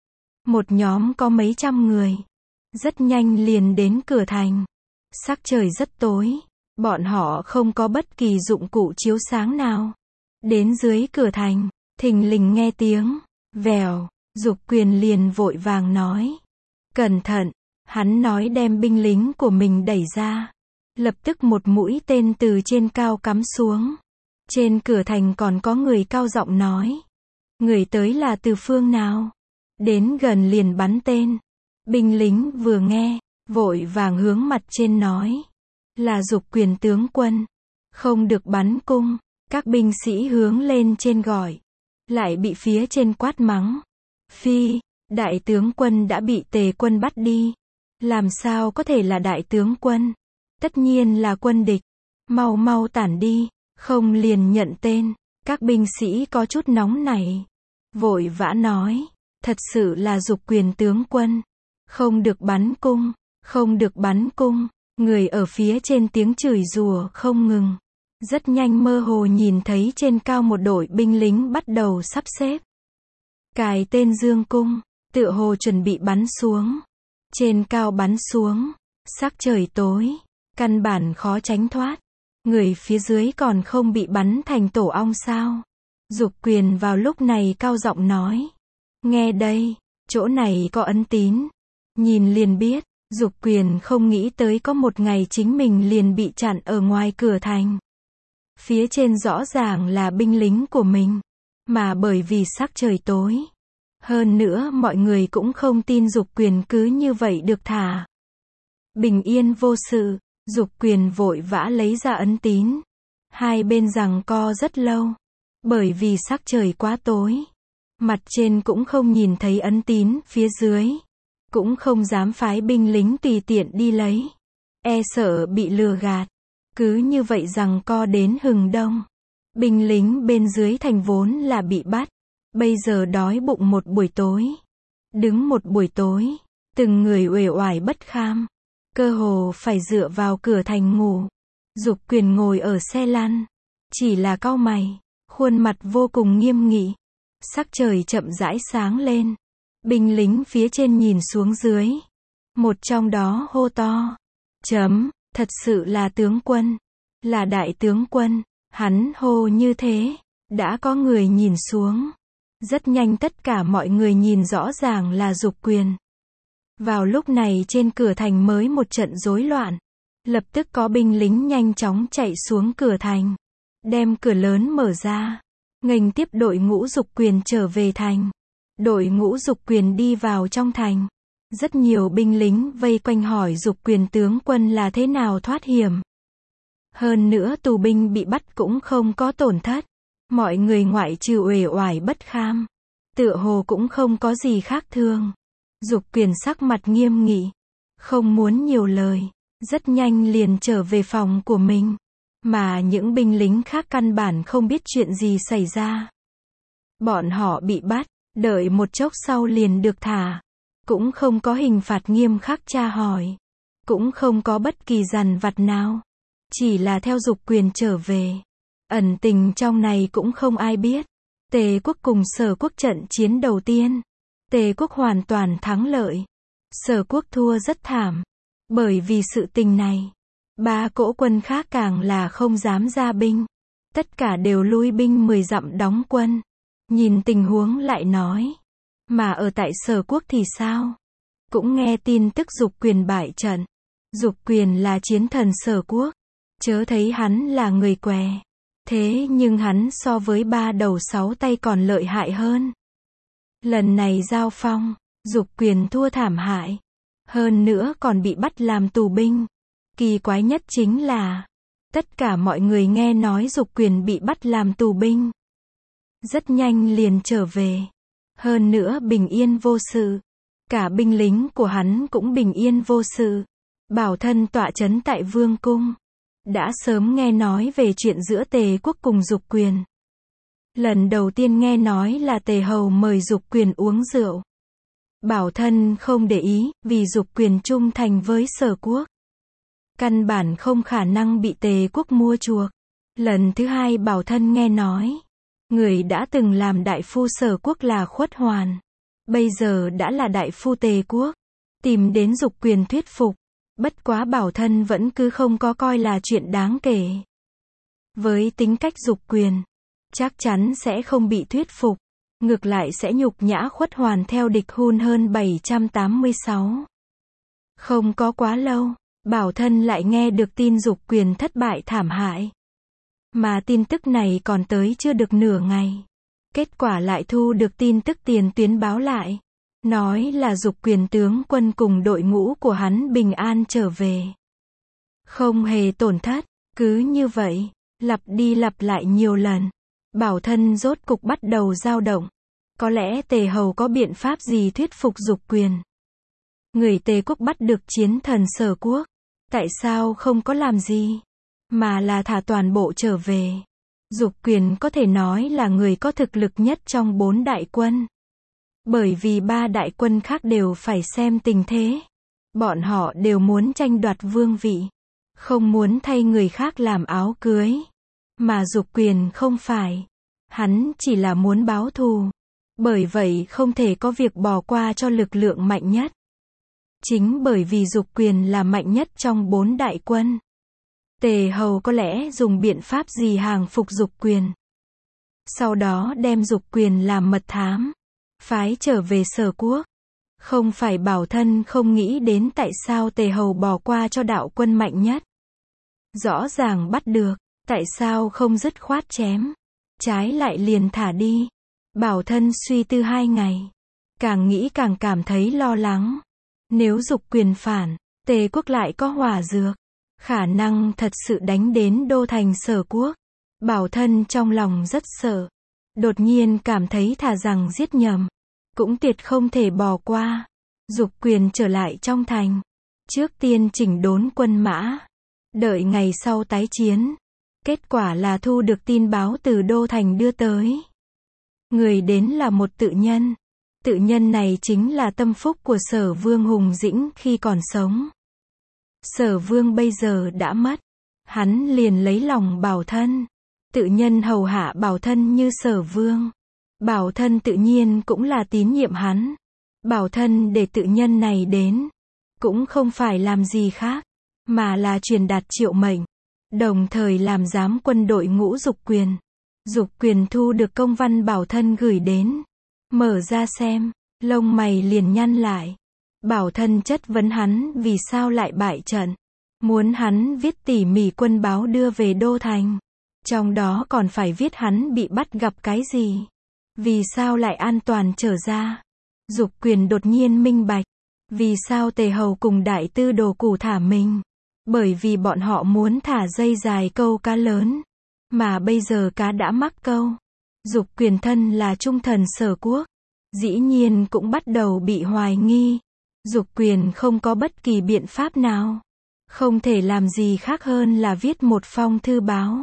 Một nhóm có mấy trăm người, rất nhanh liền đến cửa thành. Sắc trời rất tối, bọn họ không có bất kỳ dụng cụ chiếu sáng nào. Đến dưới cửa thành, thình lình nghe tiếng vèo, Dục Quyền liền vội vàng nói, cẩn thận. Hắn nói đem binh lính của mình đẩy ra. Lập tức một mũi tên từ trên cao cắm xuống. Trên cửa thành còn có người cao giọng nói, người tới là từ phương nào? Đến gần liền bắn tên. Binh lính vừa nghe, vội vàng hướng mặt trên nói, là Dục Quyền tướng quân, không được bắn cung. Các binh sĩ hướng lên trên gọi, lại bị phía trên quát mắng. Phi, đại tướng quân đã bị Tề quân bắt đi. Làm sao có thể là đại tướng quân? Tất nhiên là quân địch. Mau mau tản đi, không liền nhận tên. Các binh sĩ có chút nóng nảy, vội vã nói, thật sự là Dục Quyền tướng quân. Không được bắn cung, không được bắn cung. Người ở phía trên tiếng chửi rủa không ngừng. Rất nhanh mơ hồ nhìn thấy trên cao một đội binh lính bắt đầu sắp xếp. Cài tên dương cung, tựa hồ chuẩn bị bắn xuống. Trên cao bắn xuống, sắc trời tối, căn bản khó tránh thoát. Người phía dưới còn không bị bắn thành tổ ong sao? Dục Quyền vào lúc này cao giọng nói. Nghe đây, chỗ này có ấn tín. Nhìn liền biết, Dục Quyền không nghĩ tới có một ngày chính mình liền bị chặn ở ngoài cửa thành. Phía trên rõ ràng là binh lính của mình, mà bởi vì sắc trời tối. Hơn nữa mọi người cũng không tin Dục Quyền cứ như vậy được thả. Bình yên vô sự, Dục Quyền vội vã lấy ra ấn tín. Hai bên giằng co rất lâu, bởi vì sắc trời quá tối. Mặt trên cũng không nhìn thấy ấn tín, phía dưới cũng không dám phái binh lính tùy tiện đi lấy. E sợ bị lừa gạt. Cứ như vậy giằng co đến hừng đông. Binh lính bên dưới thành vốn là bị bắt. Bây giờ đói bụng một buổi tối. Đứng một buổi tối. Từng người uể oải bất kham. Cơ hồ phải dựa vào cửa thành ngủ. Dục Quyền ngồi ở xe lăn. Chỉ là cau mày. Khuôn mặt vô cùng nghiêm nghị. Sắc trời chậm rãi sáng lên. Binh lính phía trên nhìn xuống dưới. Một trong đó hô to. Chấm. Thật sự là tướng quân, là đại tướng quân. Hắn hô như thế, đã có người nhìn xuống. Rất nhanh tất cả mọi người nhìn rõ ràng là Dục Quyền. Vào lúc này trên cửa thành mới một trận rối loạn. Lập tức có binh lính nhanh chóng chạy xuống cửa thành. Đem cửa lớn mở ra. Nghênh tiếp đội ngũ Dục Quyền trở về thành. Đội ngũ Dục Quyền đi vào trong thành. Rất nhiều binh lính vây quanh hỏi Dục Quyền tướng quân là thế nào thoát hiểm. Hơn nữa tù binh bị bắt cũng không có tổn thất. Mọi người ngoại trừ uể oải bất kham. Tựa hồ cũng không có gì khác thường. Dục Quyền sắc mặt nghiêm nghị. Không muốn nhiều lời. Rất nhanh liền trở về phòng của mình. Mà những binh lính khác căn bản không biết chuyện gì xảy ra. Bọn họ bị bắt, đợi một chốc sau liền được thả. Cũng không có hình phạt nghiêm khắc tra hỏi. Cũng không có bất kỳ dằn vặt nào. Chỉ là theo Dục Quyền trở về. Ẩn tình trong này cũng không ai biết. Tề quốc cùng Sở quốc trận chiến đầu tiên. Tề quốc hoàn toàn thắng lợi. Sở quốc thua rất thảm. Bởi vì sự tình này, 3 cỗ quân khác càng là không dám ra binh. Tất cả đều lui binh 10 dặm đóng quân. Nhìn tình huống lại nói. Mà ở tại Sở quốc thì sao? Cũng nghe tin tức Dục Quyền bại trận. Dục Quyền là chiến thần Sở quốc. Chớ thấy hắn là người què. Thế nhưng hắn so với 3 đầu 6 tay còn lợi hại hơn. Lần này giao phong, Dục Quyền thua thảm hại. Hơn nữa còn bị bắt làm tù binh. Kỳ quái nhất chính là, tất cả mọi người nghe nói Dục Quyền bị bắt làm tù binh. Rất nhanh liền trở về. Hơn nữa bình yên vô sự. Cả binh lính của hắn cũng bình yên vô sự. Bảo thân tọa trấn tại Vương cung. Đã sớm nghe nói về chuyện giữa Tề quốc cùng Dục Quyền. Lần đầu tiên nghe nói là Tề hầu mời Dục Quyền uống rượu. Bảo thân không để ý, vì Dục Quyền trung thành với Sở quốc. Căn bản không khả năng bị Tề quốc mua chuộc. Lần thứ hai Bảo thân nghe nói. Người đã từng làm đại phu Sở quốc là Khuất Hoàn. Bây giờ đã là đại phu Tề quốc. Tìm đến Dục Quyền thuyết phục. Bất quá Bảo thân vẫn cứ không có coi là chuyện đáng kể. Với tính cách Dục Quyền, chắc chắn sẽ không bị thuyết phục. Ngược lại sẽ nhục nhã Khuất Hoàn theo địch hun hơn 786. Không có quá lâu, Bảo thân lại nghe được tin Dục Quyền thất bại thảm hại. Mà tin tức này còn tới chưa được nửa ngày. Kết quả lại thu được tin tức tiền tuyến báo lại. Nói là Dục Quyền tướng quân cùng đội ngũ của hắn bình an trở về. Không hề tổn thất. Cứ như vậy, lặp đi lặp lại nhiều lần. Bảo thân rốt cục bắt đầu dao động. Có lẽ Tề hầu có biện pháp gì thuyết phục Dục Quyền. Người Tề quốc bắt được chiến thần Sở quốc. Tại sao không có làm gì? Mà là thả toàn bộ trở về. Dục Quyền có thể nói là người có thực lực nhất trong 4 đại quân. Bởi vì 3 đại quân khác đều phải xem tình thế. Bọn họ đều muốn tranh đoạt vương vị. Không muốn thay người khác làm áo cưới. Mà Dục Quyền không phải. Hắn chỉ là muốn báo thù. Bởi vậy không thể có việc bỏ qua cho lực lượng mạnh nhất. Chính bởi vì Dục Quyền là mạnh nhất trong 4 đại quân. Tề hầu có lẽ dùng biện pháp gì hàng phục Dục Quyền. Sau đó đem Dục Quyền làm mật thám. Phái trở về Sở quốc. Không phải Bảo thân không nghĩ đến tại sao Tề hầu bỏ qua cho đạo quân mạnh nhất. Rõ ràng bắt được, tại sao không dứt khoát chém. Trái lại liền thả đi. Bảo thân suy tư 2 ngày. Càng nghĩ càng cảm thấy lo lắng. Nếu Dục Quyền phản, Tề quốc lại có hỏa dược. Khả năng thật sự đánh đến đô thành Sở quốc. Bảo thân trong lòng rất sợ. Đột nhiên cảm thấy thà rằng giết nhầm. Cũng tuyệt không thể bỏ qua. Dục Quyền trở lại trong thành. Trước tiên chỉnh đốn quân mã. Đợi ngày sau tái chiến. Kết quả là thu được tin báo từ đô thành đưa tới. Người đến là một tự nhân. Tự nhân này chính là tâm phúc của Sở vương Hùng Dĩnh khi còn sống. Sở vương bây giờ đã mất. Hắn liền lấy lòng Bảo thân. Tự nhân hầu hạ Bảo thân như Sở vương. Bảo thân tự nhiên cũng là tín nhiệm hắn. Bảo thân để tự nhân này đến. Cũng không phải làm gì khác. Mà là truyền đạt triệu mệnh. đồng thời làm giám quân đội ngũ Dục Quyền. Dục Quyền thu được công văn Bảo Thân gửi đến, mở ra xem, lông mày liền nhăn lại. Bảo Thân chất vấn hắn vì sao lại bại trận, muốn hắn viết tỉ mỉ quân báo đưa về đô thành, trong đó còn phải viết hắn bị bắt gặp cái gì, vì sao lại an toàn trở ra. Dục Quyền đột nhiên minh bạch, vì sao Tề Hầu cùng Đại Tư Đồ Củ thả mình, bởi vì bọn họ muốn thả dây dài câu cá lớn, mà bây giờ cá đã mắc câu. Dục Quyền thân là trung thần Sở Quốc, dĩ nhiên cũng bắt đầu bị hoài nghi. Dục Quyền không có bất kỳ biện pháp nào, không thể làm gì khác hơn là viết một phong thư báo,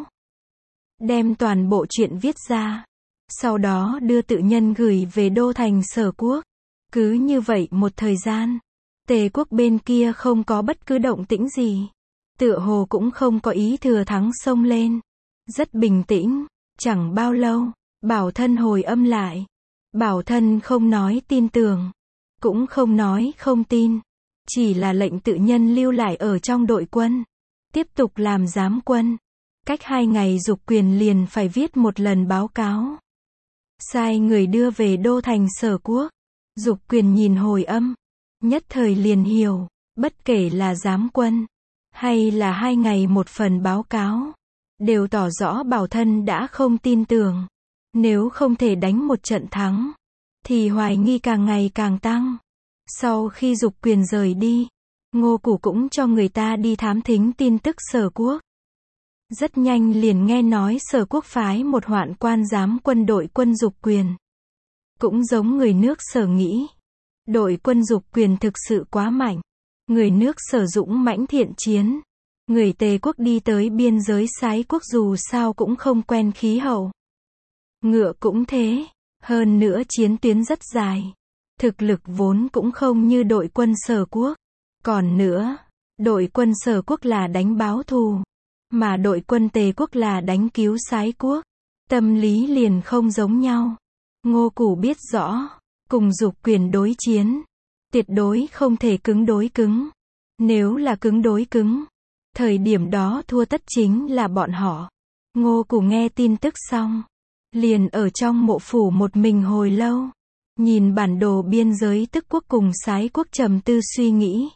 đem toàn bộ chuyện viết ra, sau đó đưa tự nhân gửi về đô thành Sở Quốc. Cứ như vậy một thời gian, Tề quốc bên kia không có bất cứ động tĩnh gì, tựa hồ cũng không có ý thừa thắng xông lên, rất bình tĩnh. Chẳng bao lâu, Bảo Thân hồi âm lại. Bảo Thân không nói tin tưởng, cũng không nói không tin, chỉ là lệnh tự nhân lưu lại ở trong đội quân, tiếp tục làm giám quân. Cách 2 ngày Dục Quyền liền phải viết một lần báo cáo, sai người đưa về đô thành Sở Quốc. Dục Quyền nhìn hồi âm, nhất thời liền hiểu, bất kể là giám quân, hay là 2 ngày một phần báo cáo, đều tỏ rõ Bảo Thân đã không tin tưởng. Nếu không thể đánh một trận thắng, thì hoài nghi càng ngày càng tăng. Sau khi Dục Quyền rời đi, Ngô Củ cũng cho người ta đi thám thính tin tức Sở Quốc. Rất nhanh liền nghe nói Sở Quốc phái một hoạn quan giám quân đội quân Dục Quyền. Cũng giống người nước Sở nghĩ, đội quân Dục Quyền thực sự quá mạnh. Người nước Sở dũng mãnh thiện chiến, người Tề quốc đi tới biên giới Sái quốc dù sao cũng không quen khí hậu. Ngựa cũng thế, hơn nữa chiến tuyến rất dài, thực lực vốn cũng không như đội quân Sở Quốc. Còn nữa, đội quân Sở Quốc là đánh báo thù, mà đội quân Tề quốc là đánh cứu Sái quốc, tâm lý liền không giống nhau. Ngô Củ biết rõ, cùng Dục Quyền đối chiến, tuyệt đối không thể cứng đối cứng. Nếu là cứng đối cứng, thời điểm đó thua tất chính là bọn họ. Ngô Củ nghe tin tức xong, liền ở trong mộ phủ một mình hồi lâu, nhìn bản đồ biên giới Tức quốc cùng Sái quốc trầm tư suy nghĩ.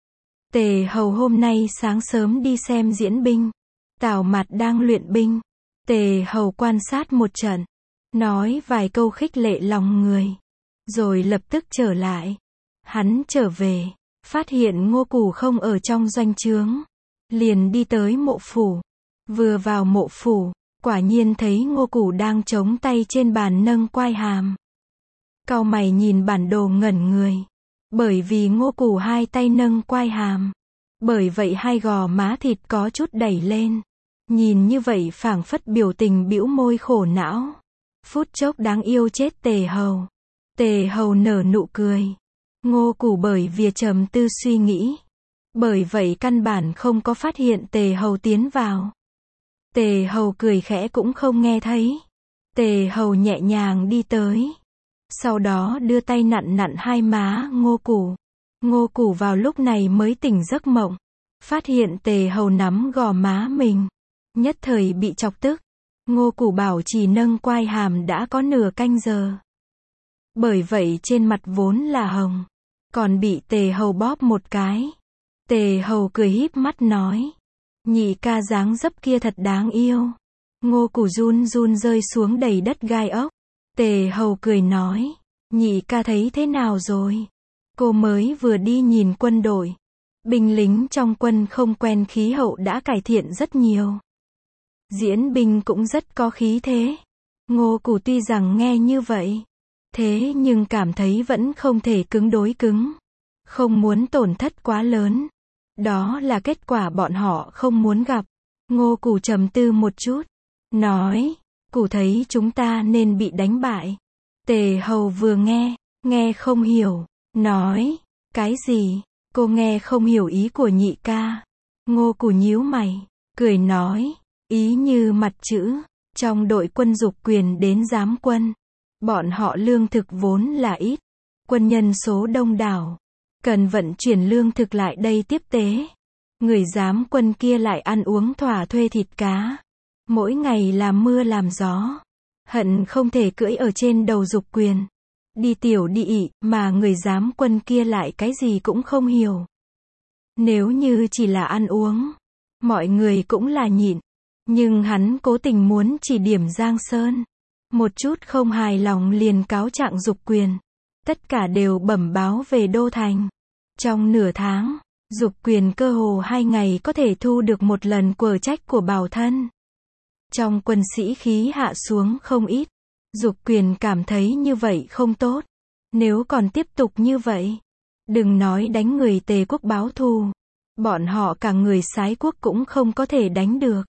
Tề Hầu hôm nay sáng sớm đi xem diễn binh, Tào Mạt đang luyện binh. Tề Hầu quan sát một trận, nói vài câu khích lệ lòng người, rồi lập tức trở lại. Hắn trở về, phát hiện Ngô Củ không ở trong doanh trướng, liền đi tới mộ phủ. Vừa vào mộ phủ, quả nhiên thấy Ngô Củ đang chống tay trên bàn nâng quai hàm. Cau mày nhìn bản đồ ngẩn người, bởi vì Ngô Củ 2 tay nâng quai hàm, bởi vậy 2 gò má thịt có chút đẩy lên. Nhìn như vậy phảng phất biểu tình bĩu môi khổ não. Phút chốc đáng yêu chết Tề Hầu. Tề Hầu nở nụ cười. Ngô Củ bởi vì trầm tư suy nghĩ, bởi vậy căn bản không có phát hiện Tề Hầu tiến vào. Tề Hầu cười khẽ cũng không nghe thấy. Tề Hầu nhẹ nhàng đi tới, sau đó đưa tay nặn nặn 2 má Ngô Củ. Ngô Củ vào lúc này mới tỉnh giấc mộng, phát hiện Tề Hầu nắm gò má mình, nhất thời bị chọc tức. Ngô Củ bảo chỉ nâng quai hàm đã có nửa canh giờ, bởi vậy trên mặt vốn là hồng, còn bị Tề Hầu bóp một cái. Tề Hầu cười híp mắt nói, nhị ca dáng dấp kia thật đáng yêu. Ngô Củ run run rơi xuống đầy đất gai ốc. Tề Hầu cười nói, nhị ca thấy thế nào rồi? Cô mới vừa đi nhìn quân đội, binh lính trong quân không quen khí hậu đã cải thiện rất nhiều, diễn binh cũng rất có khí thế. Ngô Củ tuy rằng nghe như vậy, thế nhưng cảm thấy vẫn không thể cứng đối cứng, không muốn tổn thất quá lớn. Đó là kết quả bọn họ không muốn gặp. Ngô Củ trầm tư một chút, nói, Củ thấy chúng ta nên bị đánh bại. Tề Hầu vừa nghe không hiểu, nói, cái gì? Cô nghe không hiểu ý của nhị ca. Ngô Củ nhíu mày, cười nói, ý như mặt chữ, trong đội quân Dục Quyền đến giám quân, bọn họ lương thực vốn là ít, quân nhân số đông đảo, cần vận chuyển lương thực lại đây tiếp tế. Người giám quân kia lại ăn uống thỏa thuê thịt cá. Mỗi ngày làm mưa làm gió. Hận không thể cưỡi ở trên đầu Dục Quyền. Đi tiểu đi ị, mà người giám quân kia lại cái gì cũng không hiểu. Nếu như chỉ là ăn uống, mọi người cũng là nhịn. Nhưng hắn cố tình muốn chỉ điểm Giang Sơn. Một chút không hài lòng liền cáo trạng Dục Quyền. Tất cả đều bẩm báo về Đô Thành. Trong nửa tháng, Dục Quyền cơ hồ 2 ngày có thể thu được một lần quở trách của Bảo Thân. Trong quân sĩ khí hạ xuống không ít. Dục Quyền cảm thấy như vậy không tốt. Nếu còn tiếp tục như vậy, đừng nói đánh người Tề quốc báo thù, bọn họ cả người Sái quốc cũng không có thể đánh được.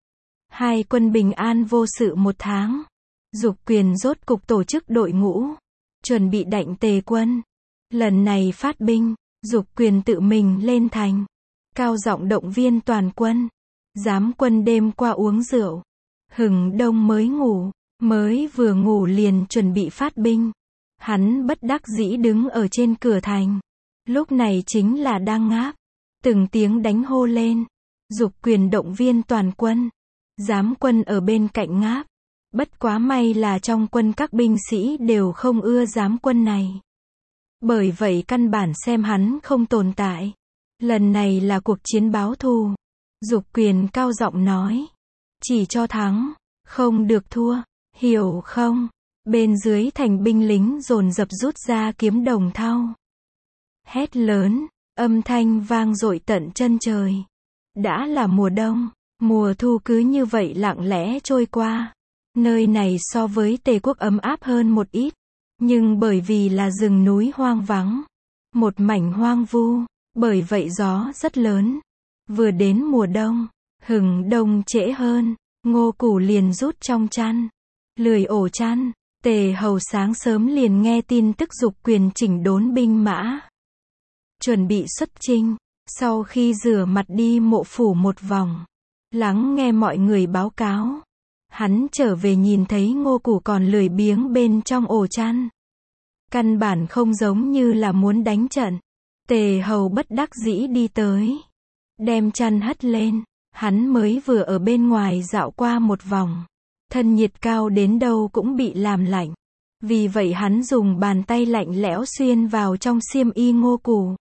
Hai quân bình an vô sự 1 tháng. Dục Quyền rốt cục tổ chức đội ngũ, chuẩn bị đạnh Tề quân. Lần này phát binh, Dục Quyền tự mình lên thành, cao giọng động viên toàn quân. Giám quân đêm qua uống rượu, hừng đông mới ngủ, mới vừa ngủ liền chuẩn bị phát binh. Hắn bất đắc dĩ đứng ở trên cửa thành. Lúc này chính là đang ngáp. Từng tiếng đánh hô lên. Dục Quyền động viên toàn quân. Giám quân ở bên cạnh ngáp. Bất quá may là trong quân các binh sĩ đều không ưa giám quân này. Bởi vậy căn bản xem hắn không tồn tại. Lần này là cuộc chiến báo thù. Dục Quyền cao giọng nói. Chỉ cho thắng, không được thua, hiểu không? Bên dưới thành binh lính dồn dập rút ra kiếm đồng thau. Hét lớn, âm thanh vang dội tận chân trời. Đã là mùa đông, mùa thu cứ như vậy lặng lẽ trôi qua. Nơi này so với Tề quốc ấm áp hơn một ít. Nhưng bởi vì là rừng núi hoang vắng, một mảnh hoang vu, bởi vậy gió rất lớn. Vừa đến mùa đông, hừng đông trễ hơn, Ngô Củ liền rút trong chăn, lười ổ chăn. Tề hầu sáng sớm liền nghe tin tức Dục Quyền chỉnh đốn binh mã, chuẩn bị xuất chinh. Sau khi rửa mặt đi mộ phủ một vòng, lắng nghe mọi người báo cáo, hắn trở về nhìn thấy Ngô Củ còn lười biếng bên trong ổ chăn. Căn bản không giống như là muốn đánh trận. Tề hầu bất đắc dĩ đi tới, đem chăn hất lên. Hắn mới vừa ở bên ngoài dạo qua một vòng, thân nhiệt cao đến đâu cũng bị làm lạnh. Vì vậy hắn dùng bàn tay lạnh lẽo xuyên vào trong xiêm y Ngô Củ.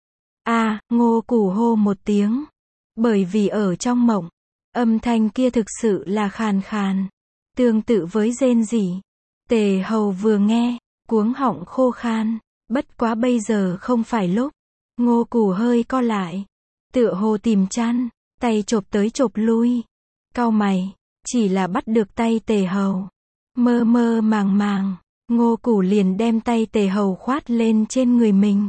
Ngô Củ hô một tiếng. Bởi vì ở trong mộng, âm thanh kia thực sự là khàn khàn, tương tự với rên rỉ. Tề hầu vừa nghe, cuống họng khô khan. Bất quá bây giờ không phải lúc. Ngô Củ hơi co lại, tựa hồ tìm chăn, tay chộp tới chộp lui. Cau mày, chỉ là bắt được tay Tề hầu. Mơ mơ màng màng, Ngô Củ liền đem tay Tề hầu khoát lên trên người mình.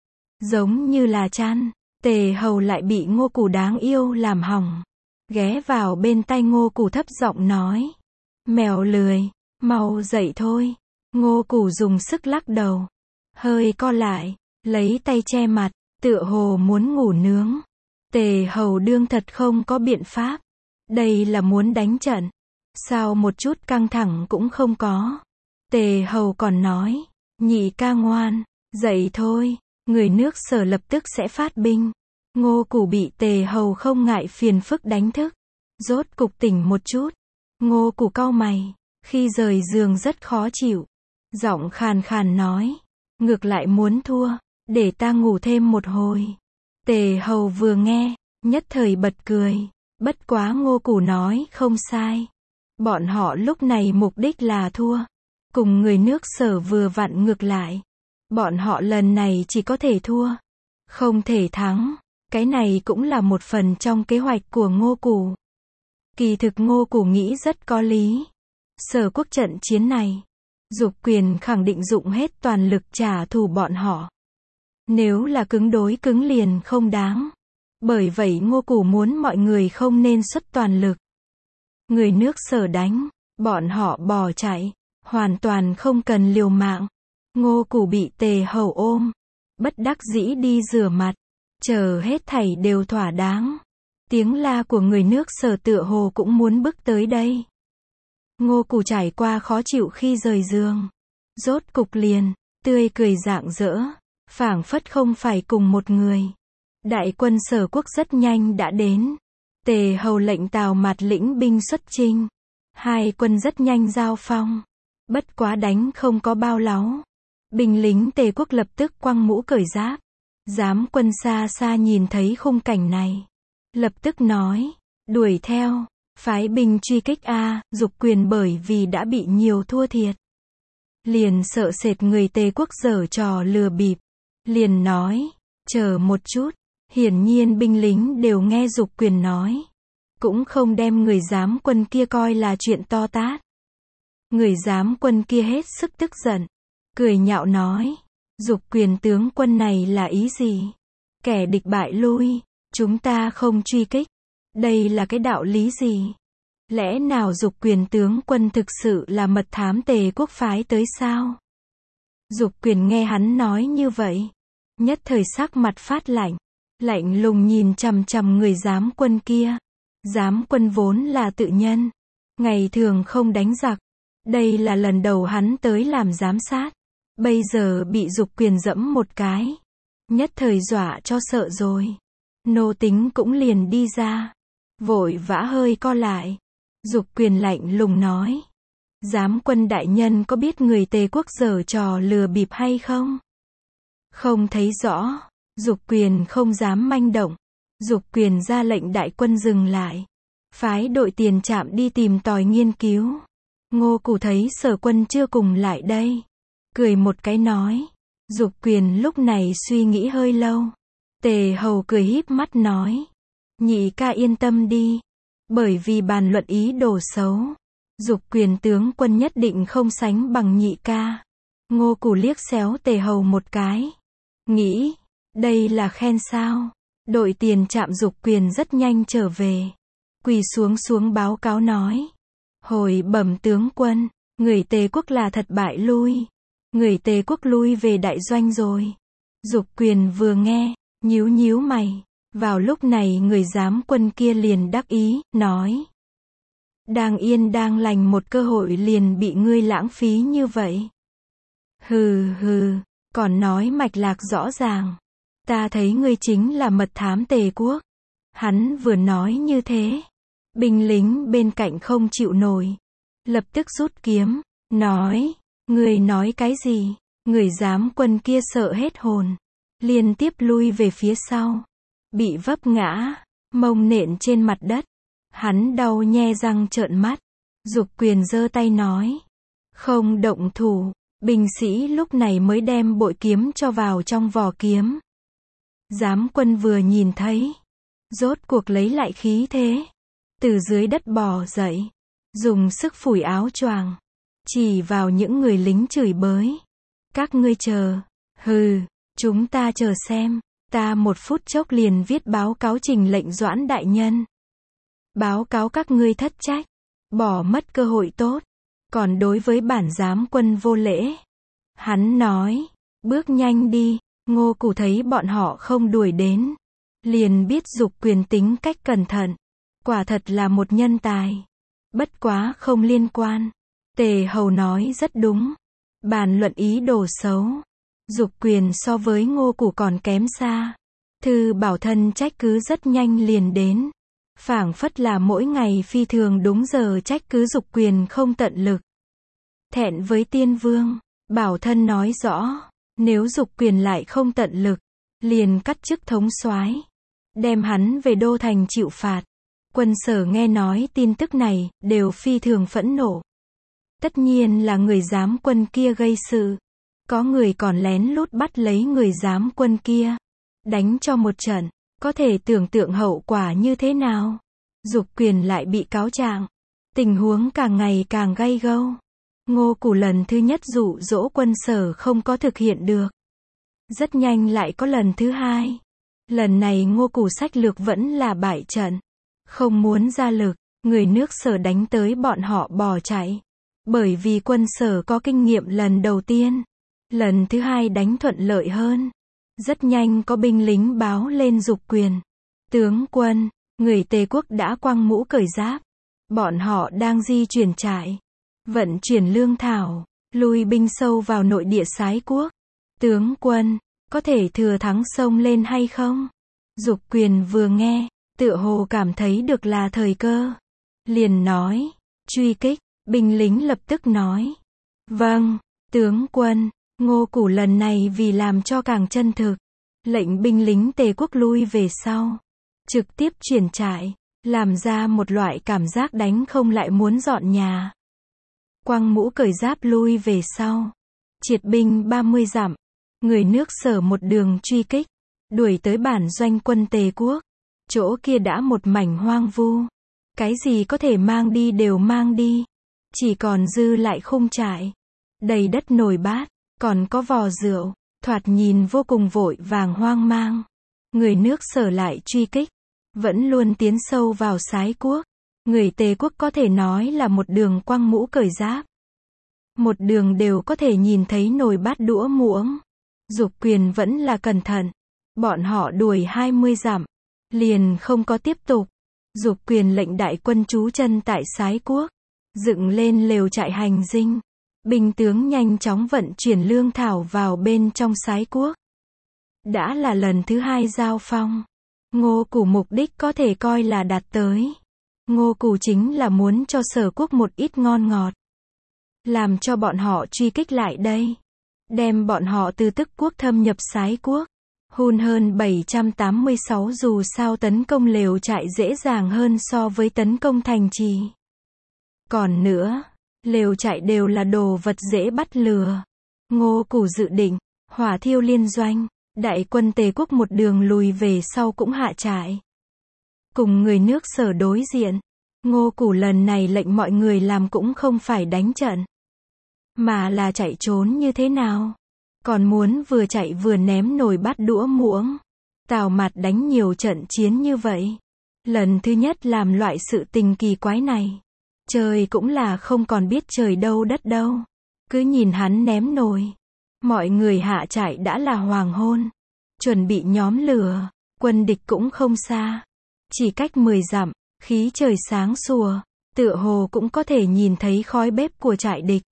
Giống như là chăn, Tề hầu lại bị Ngô Củ đáng yêu làm hỏng. Ghé vào bên tai Ngô Củ thấp giọng nói. Mèo lười, mau dậy thôi. Ngô Củ dùng sức lắc đầu, hơi co lại, lấy tay che mặt, tựa hồ muốn ngủ nướng. Tề hầu đương thật không có biện pháp. Đây là muốn đánh trận, sao một chút căng thẳng cũng không có. Tề hầu còn nói, nhị ca ngoan, dậy thôi, người nước Sở lập tức sẽ phát binh. Ngô Củ bị Tề hầu không ngại phiền phức đánh thức, rốt cục tỉnh một chút. Ngô Củ cau mày, khi rời giường rất khó chịu, giọng khàn khàn nói, ngược lại muốn thua, để ta ngủ thêm một hồi. Tề hầu vừa nghe, nhất thời bật cười. Bất quá Ngô Củ nói không sai. Bọn họ lúc này mục đích là thua. Cùng người nước Sở vừa vặn ngược lại. Bọn họ lần này chỉ có thể thua, không thể thắng. Cái này cũng là một phần trong kế hoạch của Ngô Củ. Kỳ thực Ngô Củ nghĩ rất có lý. Sở quốc trận chiến này, Dục Quyền khẳng định dụng hết toàn lực trả thù bọn họ. Nếu là cứng đối cứng liền không đáng. Bởi vậy Ngô Củ muốn mọi người không nên xuất toàn lực. Người nước Sở đánh, bọn họ bỏ chạy, hoàn toàn không cần liều mạng. Ngô Củ bị Tề hầu ôm, bất đắc dĩ đi rửa mặt, chờ hết thảy đều thỏa đáng. Tiếng la của người nước Sở tựa hồ cũng muốn bước tới đây. Ngô Củ trải qua khó chịu khi rời giường, rốt cục liền tươi cười rạng rỡ, phảng phất không phải cùng một người. Đại quân Sở Quốc rất nhanh đã đến. Tề Hầu lệnh Tào Mạt lĩnh binh xuất chinh. Hai quân rất nhanh giao phong. Bất quá đánh không có bao lâu. Binh lính Tề Quốc lập tức quăng mũ cởi giáp. Giám quân xa xa nhìn thấy khung cảnh này. Lập tức nói, đuổi theo, phái binh truy kích a. Dục Quyền bởi vì đã bị nhiều thua thiệt. Liền sợ sệt người Tề Quốc giở trò lừa bịp. Liền nói, chờ một chút. Hiển nhiên binh lính đều nghe Dục Quyền nói. Cũng không đem người giám quân kia coi là chuyện to tát. Người giám quân kia hết sức tức giận. Cười nhạo nói, Dục Quyền tướng quân này là ý gì? Kẻ địch bại lui, chúng ta không truy kích. Đây là cái đạo lý gì? Lẽ nào Dục Quyền tướng quân thực sự là mật thám Tề Quốc phái tới sao? Dục Quyền nghe hắn nói như vậy. Nhất thời sắc mặt phát lạnh. Lạnh lùng nhìn chằm chằm người giám quân kia. Giám quân vốn là tự nhân. Ngày thường không đánh giặc. Đây là lần đầu hắn tới làm giám sát. Bây giờ bị Dục Quyền dẫm một cái. Nhất thời dọa cho sợ rồi. Nô tính cũng liền đi ra. Vội vã hơi co lại. Dục Quyền lạnh lùng nói. Giám quân đại nhân có biết người Tề Quốc giở trò lừa bịp hay không? Không thấy rõ. Dục Quyền không dám manh động. Dục Quyền ra lệnh đại quân dừng lại. Phái đội tiền trạm đi tìm tòi nghiên cứu. Ngô Cù thấy Sở quân chưa cùng lại đây. Cười một cái nói. Dục Quyền lúc này suy nghĩ hơi lâu. Tề Hầu cười híp mắt nói. Nhị ca yên tâm đi. Bởi vì bàn luận ý đồ xấu. Dục Quyền tướng quân nhất định không sánh bằng nhị ca. Ngô Cù liếc xéo Tề Hầu một cái. Nghĩ. Đây là khen sao? Đội tiền trạm Dục Quyền rất nhanh trở về. Quỳ xuống báo cáo nói. Hồi bẩm tướng quân. Người Tề Quốc là thật bại lui. Người Tề Quốc lui về đại doanh rồi. Dục Quyền vừa nghe, nhíu mày. Vào lúc này người giám quân kia liền đắc ý, nói. Đang yên đang lành một cơ hội liền bị ngươi lãng phí như vậy. Hừ, còn nói mạch lạc rõ ràng. Ta thấy ngươi chính là mật thám Tề Quốc. Hắn vừa nói như thế. Binh lính bên cạnh không chịu nổi. Lập tức rút kiếm, nói. Ngươi nói cái gì? Người giám quân kia sợ hết hồn. Liên tiếp lui về phía sau. Bị vấp ngã, mông nện trên mặt đất. Hắn đau nhe răng trợn mắt. Dục Quyền giơ tay nói. Không động thủ. Binh sĩ lúc này mới đem bội kiếm cho vào trong vỏ kiếm. Giám quân vừa nhìn thấy. Rốt cuộc lấy lại khí thế. Từ dưới đất bò dậy. Dùng sức phủi áo choàng. Chỉ vào những người lính chửi bới. Các ngươi chờ. Hừ, chúng ta chờ xem. Ta một phút chốc liền viết báo cáo trình lệnh Doãn đại nhân. Báo cáo các ngươi thất trách. Bỏ mất cơ hội tốt. Còn đối với bản giám quân vô lễ. Hắn nói. Bước nhanh đi. Ngô Cù thấy bọn họ không đuổi đến. Liền biết Dục Quyền tính cách cẩn thận. Quả thật là một nhân tài. Bất quá không liên quan. Tề Hầu nói rất đúng. Bàn luận ý đồ xấu. Dục Quyền so với Ngô Cù còn kém xa. Thư bảo thân trách cứ rất nhanh liền đến. Phảng phất là mỗi ngày phi thường đúng giờ trách cứ Dục Quyền không tận lực. Thẹn với tiên vương, bảo thân nói rõ. Nếu Dục Quyền lại không tận lực, liền cắt chức thống soái, đem hắn về đô thành chịu phạt. Quân Sở nghe nói tin tức này, đều phi thường phẫn nộ. Tất nhiên là người giám quân kia gây sự. Có người còn lén lút bắt lấy người giám quân kia. Đánh cho một trận, có thể tưởng tượng hậu quả như thế nào. Dục Quyền lại bị cáo trạng. Tình huống càng ngày càng gay gâu. Ngô Cù lần thứ nhất dụ dỗ Quân Sở không có thực hiện được. Rất nhanh lại có lần thứ hai. Lần này Ngô Cù sách lược vẫn là bại trận. Không muốn ra lực, người nước Sở đánh tới bọn họ bỏ chạy. Bởi vì Quân Sở có kinh nghiệm lần đầu tiên. Lần thứ hai đánh thuận lợi hơn. Rất nhanh có binh lính báo lên Dục Quyền. Tướng quân, người Tề Quốc đã quăng mũ cởi giáp. Bọn họ đang di chuyển trại. Vận chuyển lương thảo. Lui binh sâu vào nội địa Sái Quốc. Tướng quân, có thể thừa thắng xông lên hay không? Dục Quyền vừa nghe, tựa hồ cảm thấy được là thời cơ. Liền nói, truy kích, binh lính lập tức nói. Vâng, tướng quân, Ngô Củ lần này vì làm cho càng chân thực, lệnh binh lính Tề quốc lui về sau. Trực tiếp chuyển trại, làm ra một loại cảm giác đánh không lại muốn dọn nhà. Quăng mũ cởi giáp lui về sau. Triệt binh 30 dặm. Người nước Sở một đường truy kích, đuổi tới bản doanh quân Tề quốc. Chỗ kia đã một mảnh hoang vu. Cái gì có thể mang đi đều mang đi. Chỉ còn dư lại khung trại. Đầy đất nồi bát, còn có vò rượu, thoạt nhìn vô cùng vội vàng hoang mang. Người nước Sở lại truy kích, vẫn luôn tiến sâu vào Sái quốc. Người Tề quốc có thể nói là một đường quăng mũ cởi giáp. Một đường đều có thể nhìn thấy nồi bát đũa muỗng. Dục Quyền vẫn là cẩn thận. Bọn họ đuổi 20 dặm, liền không có tiếp tục. Dục Quyền lệnh đại quân trú chân tại Sái quốc, dựng lên lều trại hành dinh. Binh tướng nhanh chóng vận chuyển lương thảo vào bên trong Sái quốc. Đã là lần thứ 2 giao phong. Ngô Củ mục đích có thể coi là đạt tới. Ngô Củ chính là muốn cho Sở quốc một ít ngon ngọt. Làm cho bọn họ truy kích lại đây. Đem bọn họ từ Tức quốc thâm nhập Sái quốc. Hun hơn 786 dù sao tấn công lều trại dễ dàng hơn so với tấn công thành trì. Còn nữa, lều trại đều là đồ vật dễ bắt lừa. Ngô Củ dự định, hỏa thiêu liên doanh. Đại quân Tề quốc một đường lùi về sau cũng hạ trại. Cùng người nước Sở đối diện. Ngô Củ lần này lệnh mọi người làm cũng không phải đánh trận, mà là chạy trốn như thế nào. Còn muốn vừa chạy vừa ném nồi bát đũa muỗng. Tào Mạt đánh nhiều trận chiến như vậy. Lần thứ nhất làm loại sự tình kỳ quái này. Trời cũng là không còn biết trời đâu đất đâu. Cứ nhìn hắn ném nồi. Mọi người hạ trại đã là hoàng hôn. Chuẩn bị nhóm lửa. Quân địch cũng không xa. Chỉ cách 10 dặm, khí trời sáng sủa. Tựa hồ cũng có thể nhìn thấy khói bếp của trại địch.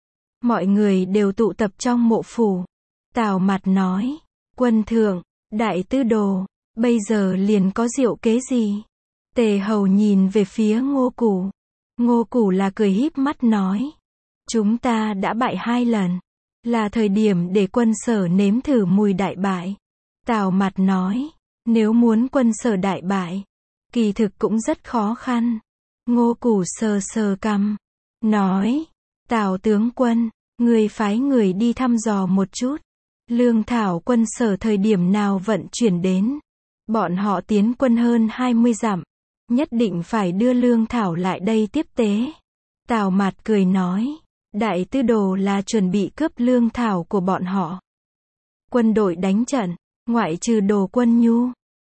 Mọi người đều tụ tập trong mộ phủ. Tào Mạt nói, quân thượng, đại tư đồ, bây giờ liền có diệu kế gì? Tề Hầu nhìn về phía Ngô Củ. Ngô Củ là cười híp mắt nói, chúng ta đã bại 2 lần, là thời điểm để quân Sở nếm thử mùi đại bại. Tào Mạt nói, nếu muốn quân Sở đại bại, kỳ thực cũng rất khó khăn. Ngô Củ sờ sờ cằm, nói, Tào tướng quân, người phái người đi thăm dò một chút. Lương thảo quân Sở thời điểm nào vận chuyển đến. Bọn họ tiến quân hơn 20 dặm. Nhất định phải đưa lương thảo lại đây tiếp tế. Tào Mạt cười nói. Đại tư đồ là chuẩn bị cướp lương thảo của bọn họ. Quân đội đánh trận, ngoại trừ đồ quân nhu.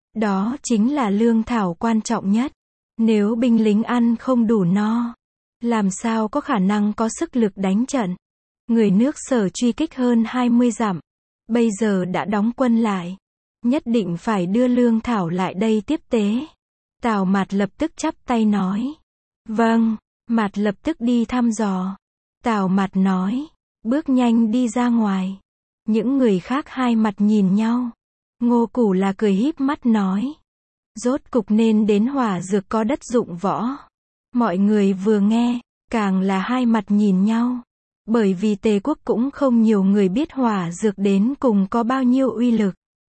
Đó chính là lương thảo quan trọng nhất. Nếu binh lính ăn không đủ no, làm sao có khả năng có sức lực đánh trận. Người nước Sở truy kích hơn 20 dặm. Bây giờ đã đóng quân lại. Nhất định phải đưa lương thảo lại đây tiếp tế. Tào Mạt lập tức chắp tay nói. Vâng, Mạt lập tức đi thăm dò. Tào Mạt nói. Bước nhanh đi ra ngoài. Những người khác hai mặt nhìn nhau. Ngô Củ là cười híp mắt nói. Rốt cục nên đến hỏa dược có đất dụng võ. Mọi người vừa nghe, càng là hai mặt nhìn nhau. Bởi vì Tề quốc cũng không nhiều người biết hỏa dược đến cùng có bao nhiêu uy lực.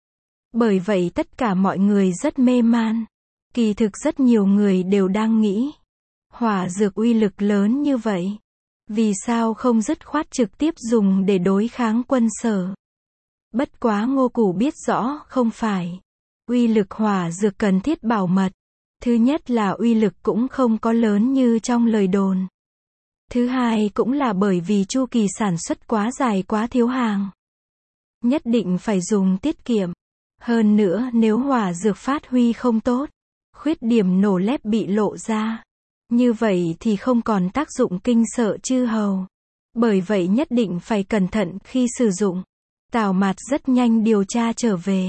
Bởi vậy tất cả mọi người rất mê man. Kỳ thực rất nhiều người đều đang nghĩ. Hỏa dược uy lực lớn như vậy. Vì sao không dứt khoát trực tiếp dùng để đối kháng quân Sở? Bất quá Ngô Củ biết rõ không phải. Uy lực hỏa dược cần thiết bảo mật. Thứ nhất là uy lực cũng không có lớn như trong lời đồn. Thứ hai cũng là bởi vì chu kỳ sản xuất quá dài quá thiếu hàng. Nhất định phải dùng tiết kiệm. Hơn nữa nếu hỏa dược phát huy không tốt, khuyết điểm nổ lép bị lộ ra, như vậy thì không còn tác dụng kinh sợ chư hầu. Bởi vậy nhất định phải cẩn thận khi sử dụng. Tào Mạt rất nhanh điều tra trở về.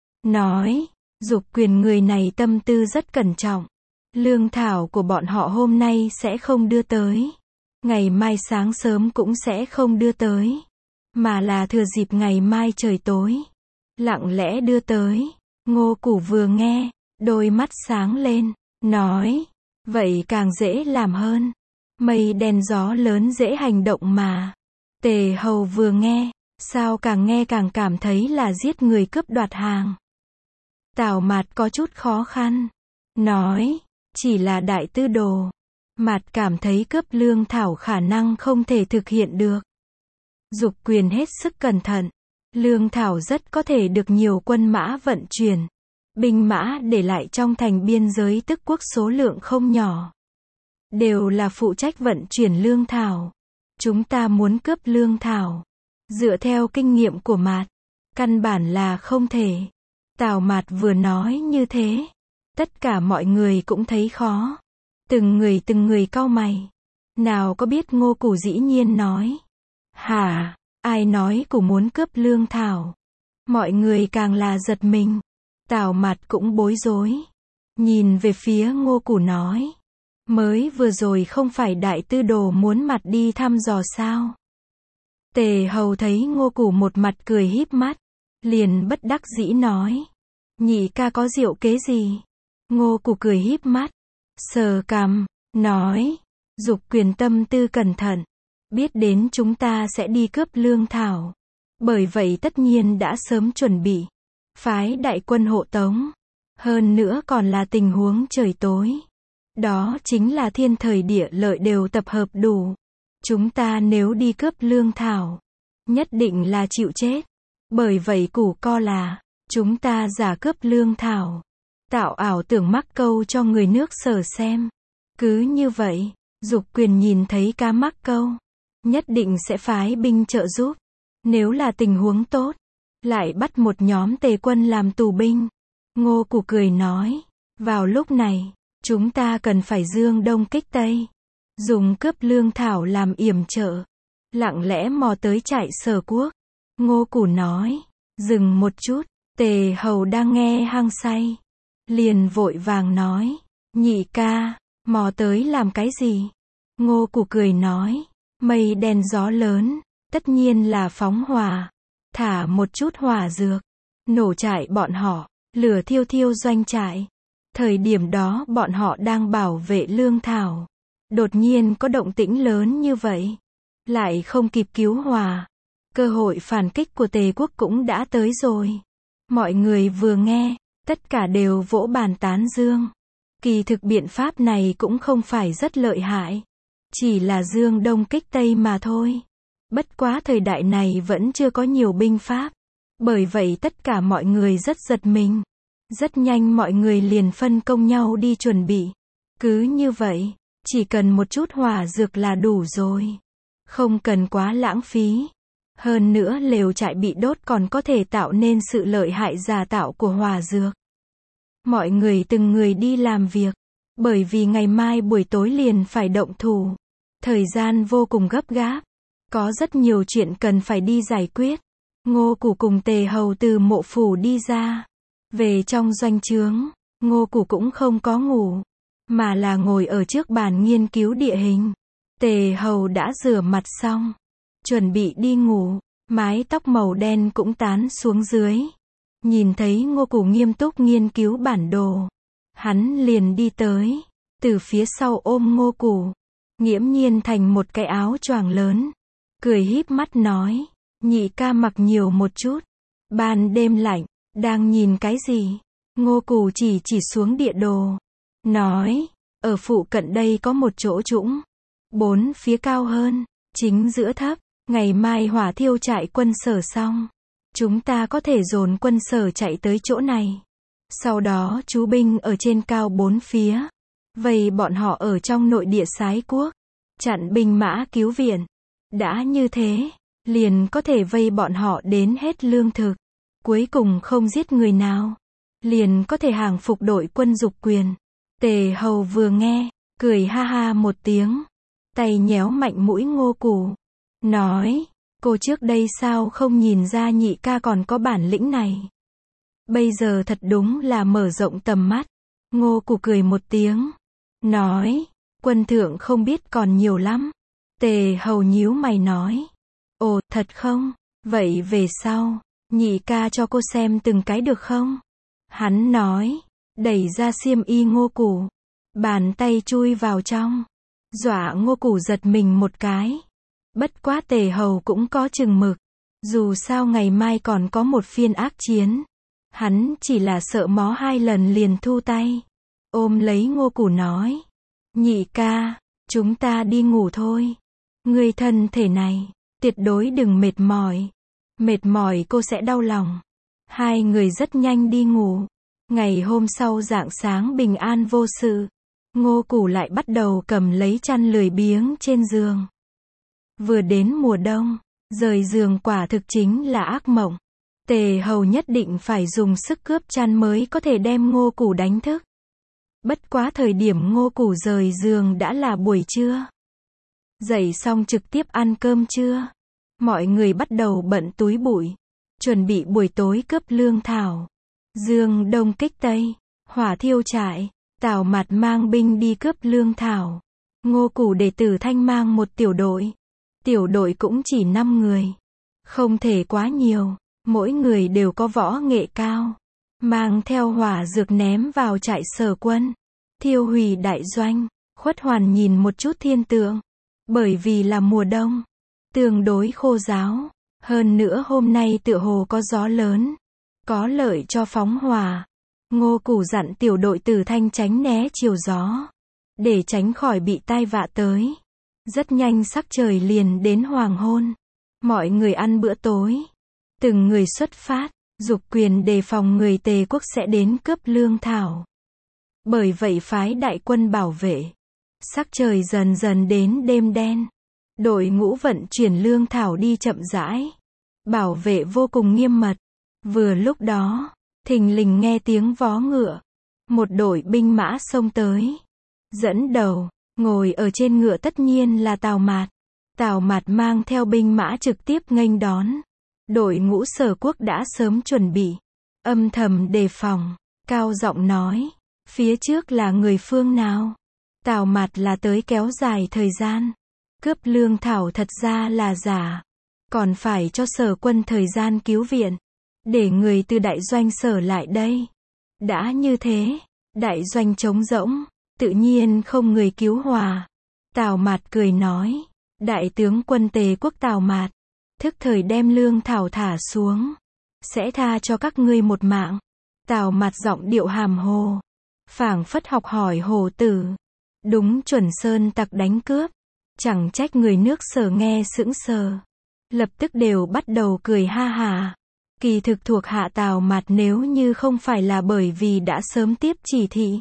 Nói, Dục Quyền người này tâm tư rất cẩn trọng. Lương thảo của bọn họ hôm nay sẽ không đưa tới. Ngày mai sáng sớm cũng sẽ không đưa tới. Mà là thừa dịp ngày mai trời tối. Lặng lẽ đưa tới. Ngô Củ vừa nghe, đôi mắt sáng lên, nói, vậy càng dễ làm hơn. Mây đen gió lớn dễ hành động mà. Tề Hầu vừa nghe, sao càng nghe càng cảm thấy là giết người cướp đoạt hàng. Tào Mạt có chút khó khăn, nói, chỉ là đại tư đồ. Mạt cảm thấy cướp lương thảo khả năng không thể thực hiện được. Dục Quyền hết sức cẩn thận. Lương thảo rất có thể được nhiều quân mã vận chuyển. Binh mã để lại trong thành biên giới Tức quốc số lượng không nhỏ. Đều là phụ trách vận chuyển lương thảo. Chúng ta muốn cướp lương thảo. Dựa theo kinh nghiệm của Mạt, căn bản là không thể. Tào Mạt vừa nói như thế, tất cả mọi người cũng thấy khó. Từng người cau mày. Nào có biết Ngô Củ dĩ nhiên nói. Hả, ai nói Củ muốn cướp lương thảo? Mọi người càng là giật mình. Tào Mạt cũng bối rối. Nhìn về phía Ngô Củ nói. Mới vừa rồi không phải đại tư đồ muốn Mạt đi thăm dò sao? Tề Hầu thấy Ngô Củ một mặt cười híp mắt, liền bất đắc dĩ nói. Nhị ca có diệu kế gì? Ngô Củ cười híp mắt, sờ cằm, nói. Dục Quyền tâm tư cẩn thận, biết đến chúng ta sẽ đi cướp lương thảo. Bởi vậy tất nhiên đã sớm chuẩn bị. Phái đại quân hộ tống. Hơn nữa còn là tình huống trời tối. Đó chính là thiên thời địa lợi đều tập hợp đủ. Chúng ta nếu đi cướp lương thảo, nhất định là chịu chết. Bởi vậy Củ co là, chúng ta giả cướp lương thảo. Tạo ảo tưởng mắc câu cho người nước Sở xem. Cứ như vậy, Dục Quyền nhìn thấy cá mắc câu, nhất định sẽ phái binh trợ giúp. Nếu là tình huống tốt, lại bắt một nhóm tề quân làm tù binh. Ngô Củ cười nói, vào lúc này, chúng ta cần phải dương đông kích tây. Dùng cướp lương thảo làm yểm trợ. Lặng lẽ mò tới trại Sở quốc. Ngô Củ nói, dừng một chút. Tề Hầu đang nghe hăng say, liền vội vàng nói, nhị ca, mò tới làm cái gì? Ngô Củ cười nói, mây đen gió lớn, tất nhiên là phóng hỏa, thả một chút hỏa dược, nổ trại bọn họ, lửa thiêu thiêu doanh trại. Thời điểm đó bọn họ đang bảo vệ lương thảo, đột nhiên có động tĩnh lớn như vậy, lại không kịp cứu hỏa, cơ hội phản kích của Tề quốc cũng đã tới rồi. Mọi người vừa nghe, tất cả đều vỗ bàn tán dương. Kỳ thực biện pháp này cũng không phải rất lợi hại, chỉ là dương đông kích tây mà thôi. Bất quá thời đại này vẫn chưa có nhiều binh pháp, bởi vậy tất cả mọi người rất giật mình. Rất nhanh mọi người liền phân công nhau đi chuẩn bị. Cứ như vậy, chỉ cần một chút hỏa dược là đủ rồi. Không cần quá lãng phí. Hơn nữa lều trại bị đốt còn có thể tạo nên sự lợi hại giả tạo của hỏa dược. Mọi người từng người đi làm việc, bởi vì ngày mai buổi tối liền phải động thủ. Thời gian vô cùng gấp gáp, có rất nhiều chuyện cần phải đi giải quyết. Ngô Củ cùng Tề Hầu từ mộ phủ đi ra, về trong doanh trướng. Ngô Củ cũng không có ngủ, mà là ngồi ở trước bàn nghiên cứu địa hình. Tề Hầu đã rửa mặt xong, chuẩn bị đi ngủ, mái tóc màu đen cũng tán xuống dưới. Nhìn thấy Ngô Củ nghiêm túc nghiên cứu bản đồ, hắn liền đi tới, từ phía sau ôm Ngô Củ, nghiễm nhiên thành một cái áo choàng lớn, cười híp mắt nói, nhị ca mặc nhiều một chút, ban đêm lạnh, đang nhìn cái gì? Ngô Củ chỉ xuống địa đồ, nói, ở phụ cận đây có một chỗ trũng, 4 phía cao hơn, chính giữa thấp, ngày mai hỏa thiêu trại quân Sở xong, chúng ta có thể dồn quân Sở chạy tới chỗ này. Sau đó chú binh ở trên cao 4 phía, vây bọn họ ở trong nội địa Sái quốc, chặn binh mã cứu viện. Đã như thế, liền có thể vây bọn họ đến hết lương thực. Cuối cùng không giết người nào, liền có thể hàng phục đội quân Dục Quyền. Tề Hầu vừa nghe, cười ha ha một tiếng, tay nhéo mạnh mũi Ngô Củ, nói, cô trước đây sao không nhìn ra nhị ca còn có bản lĩnh này? Bây giờ thật đúng là mở rộng tầm mắt. Ngô Củ cười một tiếng, nói, quân thượng không biết còn nhiều lắm. Tề Hầu nhíu mày nói, ồ, thật không? Vậy về sau, nhị ca cho cô xem từng cái được không? Hắn nói, đẩy ra xiêm y Ngô Củ. Bàn tay chui vào trong. Dọa Ngô Củ giật mình một cái. Bất quá Tề Hầu cũng có chừng mực. Dù sao ngày mai còn có một phiên ác chiến. Hắn chỉ là sợ mó 2 lần liền thu tay. Ôm lấy Ngô Củ nói. Nhị ca, chúng ta đi ngủ thôi. Người thân thể này, tuyệt đối đừng mệt mỏi. Mệt mỏi cô sẽ đau lòng. Hai người rất nhanh đi ngủ. Ngày hôm sau rạng sáng bình an vô sự. Ngô Củ lại bắt đầu cầm lấy chăn lười biếng trên giường. Vừa đến mùa đông, rời giường quả thực chính là ác mộng. Tề Hầu nhất định phải dùng sức cướp chăn mới có thể đem Ngô Củ đánh thức. Bất quá thời điểm Ngô Củ rời giường đã là buổi trưa. Dậy xong trực tiếp ăn cơm trưa. Mọi người bắt đầu bận túi bụi. Chuẩn bị buổi tối cướp lương thảo. Dương đông kích tây. Hỏa thiêu trại. Tào Mạt mang binh đi cướp lương thảo. Ngô Củ để Tử Thanh mang một tiểu đội. Tiểu đội cũng chỉ 5 người. Không thể quá nhiều. Mỗi người đều có võ nghệ cao. Mang theo hỏa dược ném vào trại Sở quân. Thiêu hủy đại doanh. Khuất Hoàn nhìn một chút thiên tượng. Bởi vì là mùa đông. Tương đối khô ráo. Hơn nữa hôm nay tựa hồ có gió lớn. Có lợi cho phóng hỏa. Ngô Củ dặn tiểu đội Tử Thanh tránh né chiều gió. Để tránh khỏi bị tai vạ tới. Rất nhanh sắc trời liền đến hoàng hôn. Mọi người ăn bữa tối. Từng người xuất phát. Dục quyền đề phòng người Tề quốc sẽ đến cướp lương thảo. Bởi vậy phái đại quân bảo vệ. Sắc trời dần dần đến đêm đen. Đội ngũ vận chuyển lương thảo đi chậm rãi. Bảo vệ vô cùng nghiêm mật. Vừa lúc đó, thình lình nghe tiếng vó ngựa. Một đội binh mã xông tới. Dẫn đầu, ngồi ở trên ngựa tất nhiên là Tào Mạt. Tào Mạt mang theo binh mã trực tiếp nghênh đón. Đội ngũ Sở quốc đã sớm chuẩn bị. Âm thầm đề phòng. Cao giọng nói. Phía trước là người phương nào? Tào Mạt là tới kéo dài thời gian. Cướp lương thảo thật ra là giả. Còn phải cho Sở quân thời gian cứu viện. Để người từ đại doanh Sở lại đây. Đã như thế, đại doanh trống rỗng. Tự nhiên không người cứu hòa. Tào Mạt cười nói. Đại tướng quân Tề quốc Tào Mạt. Thức thời đem lương thảo thả xuống. Sẽ tha cho các ngươi một mạng. Tào Mạt giọng điệu hàm hồ. Phảng phất học hỏi Hồ Tử. Đúng chuẩn sơn tặc đánh cướp. Chẳng trách người nước Sở nghe sững sờ. Lập tức đều bắt đầu cười ha hà. Kỳ thực thuộc hạ Tào Mạt nếu như không phải là bởi vì đã sớm tiếp chỉ thị.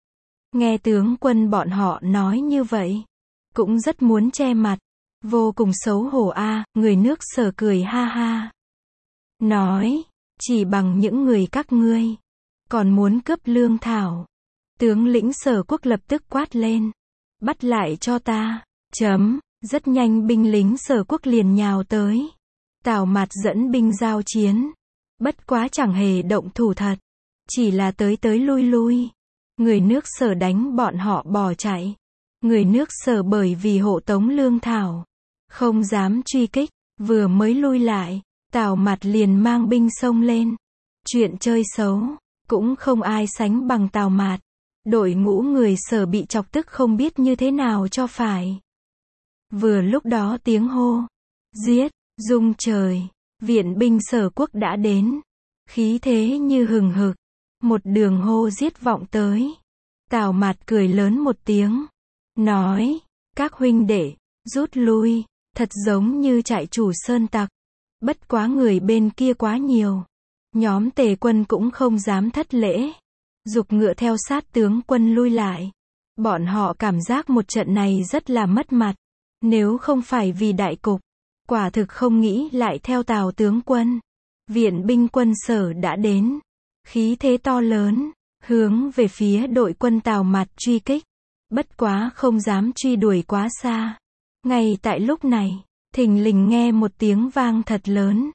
Nghe tướng quân bọn họ nói như vậy. Cũng rất muốn che mặt. Vô cùng xấu hổ a. Người nước Sở cười ha ha. Nói. Chỉ bằng những người các ngươi. Còn muốn cướp lương thảo. Tướng lĩnh Sở quốc lập tức quát lên. Bắt lại cho ta. Chấm. Rất nhanh binh lính Sở quốc liền nhào tới. Tào Mạt dẫn binh giao chiến. Bất quá chẳng hề động thủ thật. Chỉ là tới tới lui lui. Người nước Sở đánh bọn họ bỏ chạy. Người nước Sở bởi vì hộ tống lương thảo. Không dám truy kích. Vừa mới lui lại. Tào Mạt liền mang binh xông lên. Chuyện chơi xấu. Cũng không ai sánh bằng Tào Mạt. Đội ngũ người Sở bị chọc tức không biết như thế nào cho phải. Vừa lúc đó tiếng hô. Giết. Rung trời. Viện binh Sở quốc đã đến. Khí thế như hừng hực. Một đường hô giết vọng tới. Tào Mạt cười lớn một tiếng. Nói. Các huynh đệ. Rút lui. Thật giống như trại chủ sơn tặc. Bất quá người bên kia quá nhiều. Nhóm Tề quân cũng không dám thất lễ. Giục ngựa theo sát tướng quân lui lại. Bọn họ cảm giác một trận này rất là mất mặt. Nếu không phải vì đại cục. Quả thực không nghĩ lại theo Tào tướng quân. Viện binh quân Sở đã đến. Khí thế to lớn. Hướng về phía đội quân Tào Mạt truy kích. Bất quá không dám truy đuổi quá xa. Ngay tại lúc này. Thình lình nghe một tiếng vang thật lớn.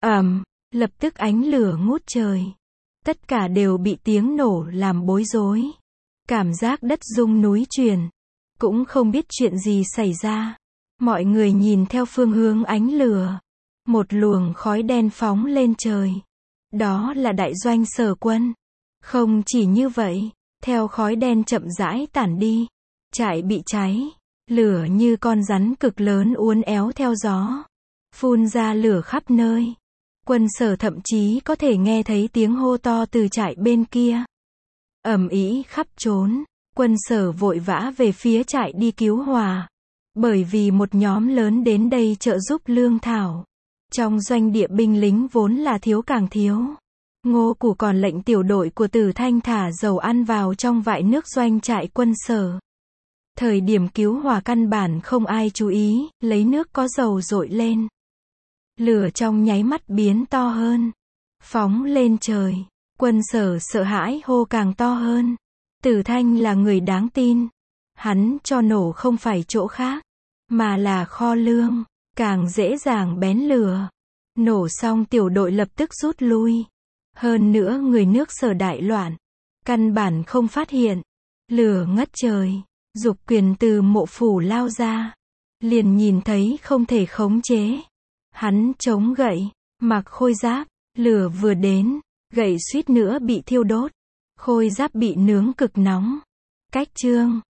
Lập tức ánh lửa ngút trời. Tất cả đều bị tiếng nổ làm bối rối. Cảm giác đất rung núi chuyển. Cũng không biết chuyện gì xảy ra. Mọi người nhìn theo phương hướng ánh lửa. Một luồng khói đen phóng lên trời. Đó là đại doanh Sở quân. Không chỉ như vậy, theo khói đen chậm rãi tản đi, trại bị cháy, lửa như con rắn cực lớn uốn éo theo gió, phun ra lửa khắp nơi. Quân Sở thậm chí có thể nghe thấy tiếng hô to từ trại bên kia. Ầm ĩ khắp trốn, Quân Sở vội vã về phía trại đi cứu hỏa. Bởi vì một nhóm lớn đến đây trợ giúp lương thảo. Trong doanh địa binh lính vốn là thiếu càng thiếu. Ngô Củ còn lệnh tiểu đội của Từ Thanh thả dầu ăn vào trong vại nước doanh trại Quân Sở. Thời điểm cứu hỏa căn bản không ai chú ý, lấy nước có dầu dội lên. Lửa trong nháy mắt biến to hơn. Phóng lên trời. Quân Sở sợ hãi hô càng to hơn. Từ Thanh là người đáng tin. Hắn cho nổ không phải chỗ khác, mà là kho lương, càng dễ dàng bén lửa. Nổ xong tiểu đội lập tức rút lui. Hơn nữa người nước Sở đại loạn, căn bản không phát hiện. Lửa ngất trời, Dục Quyền từ mộ phủ lao ra, liền nhìn thấy không thể khống chế. Hắn chống gậy, mặc khôi giáp, lửa vừa đến, gậy suýt nữa bị thiêu đốt. Khôi giáp bị nướng cực nóng. Cách chương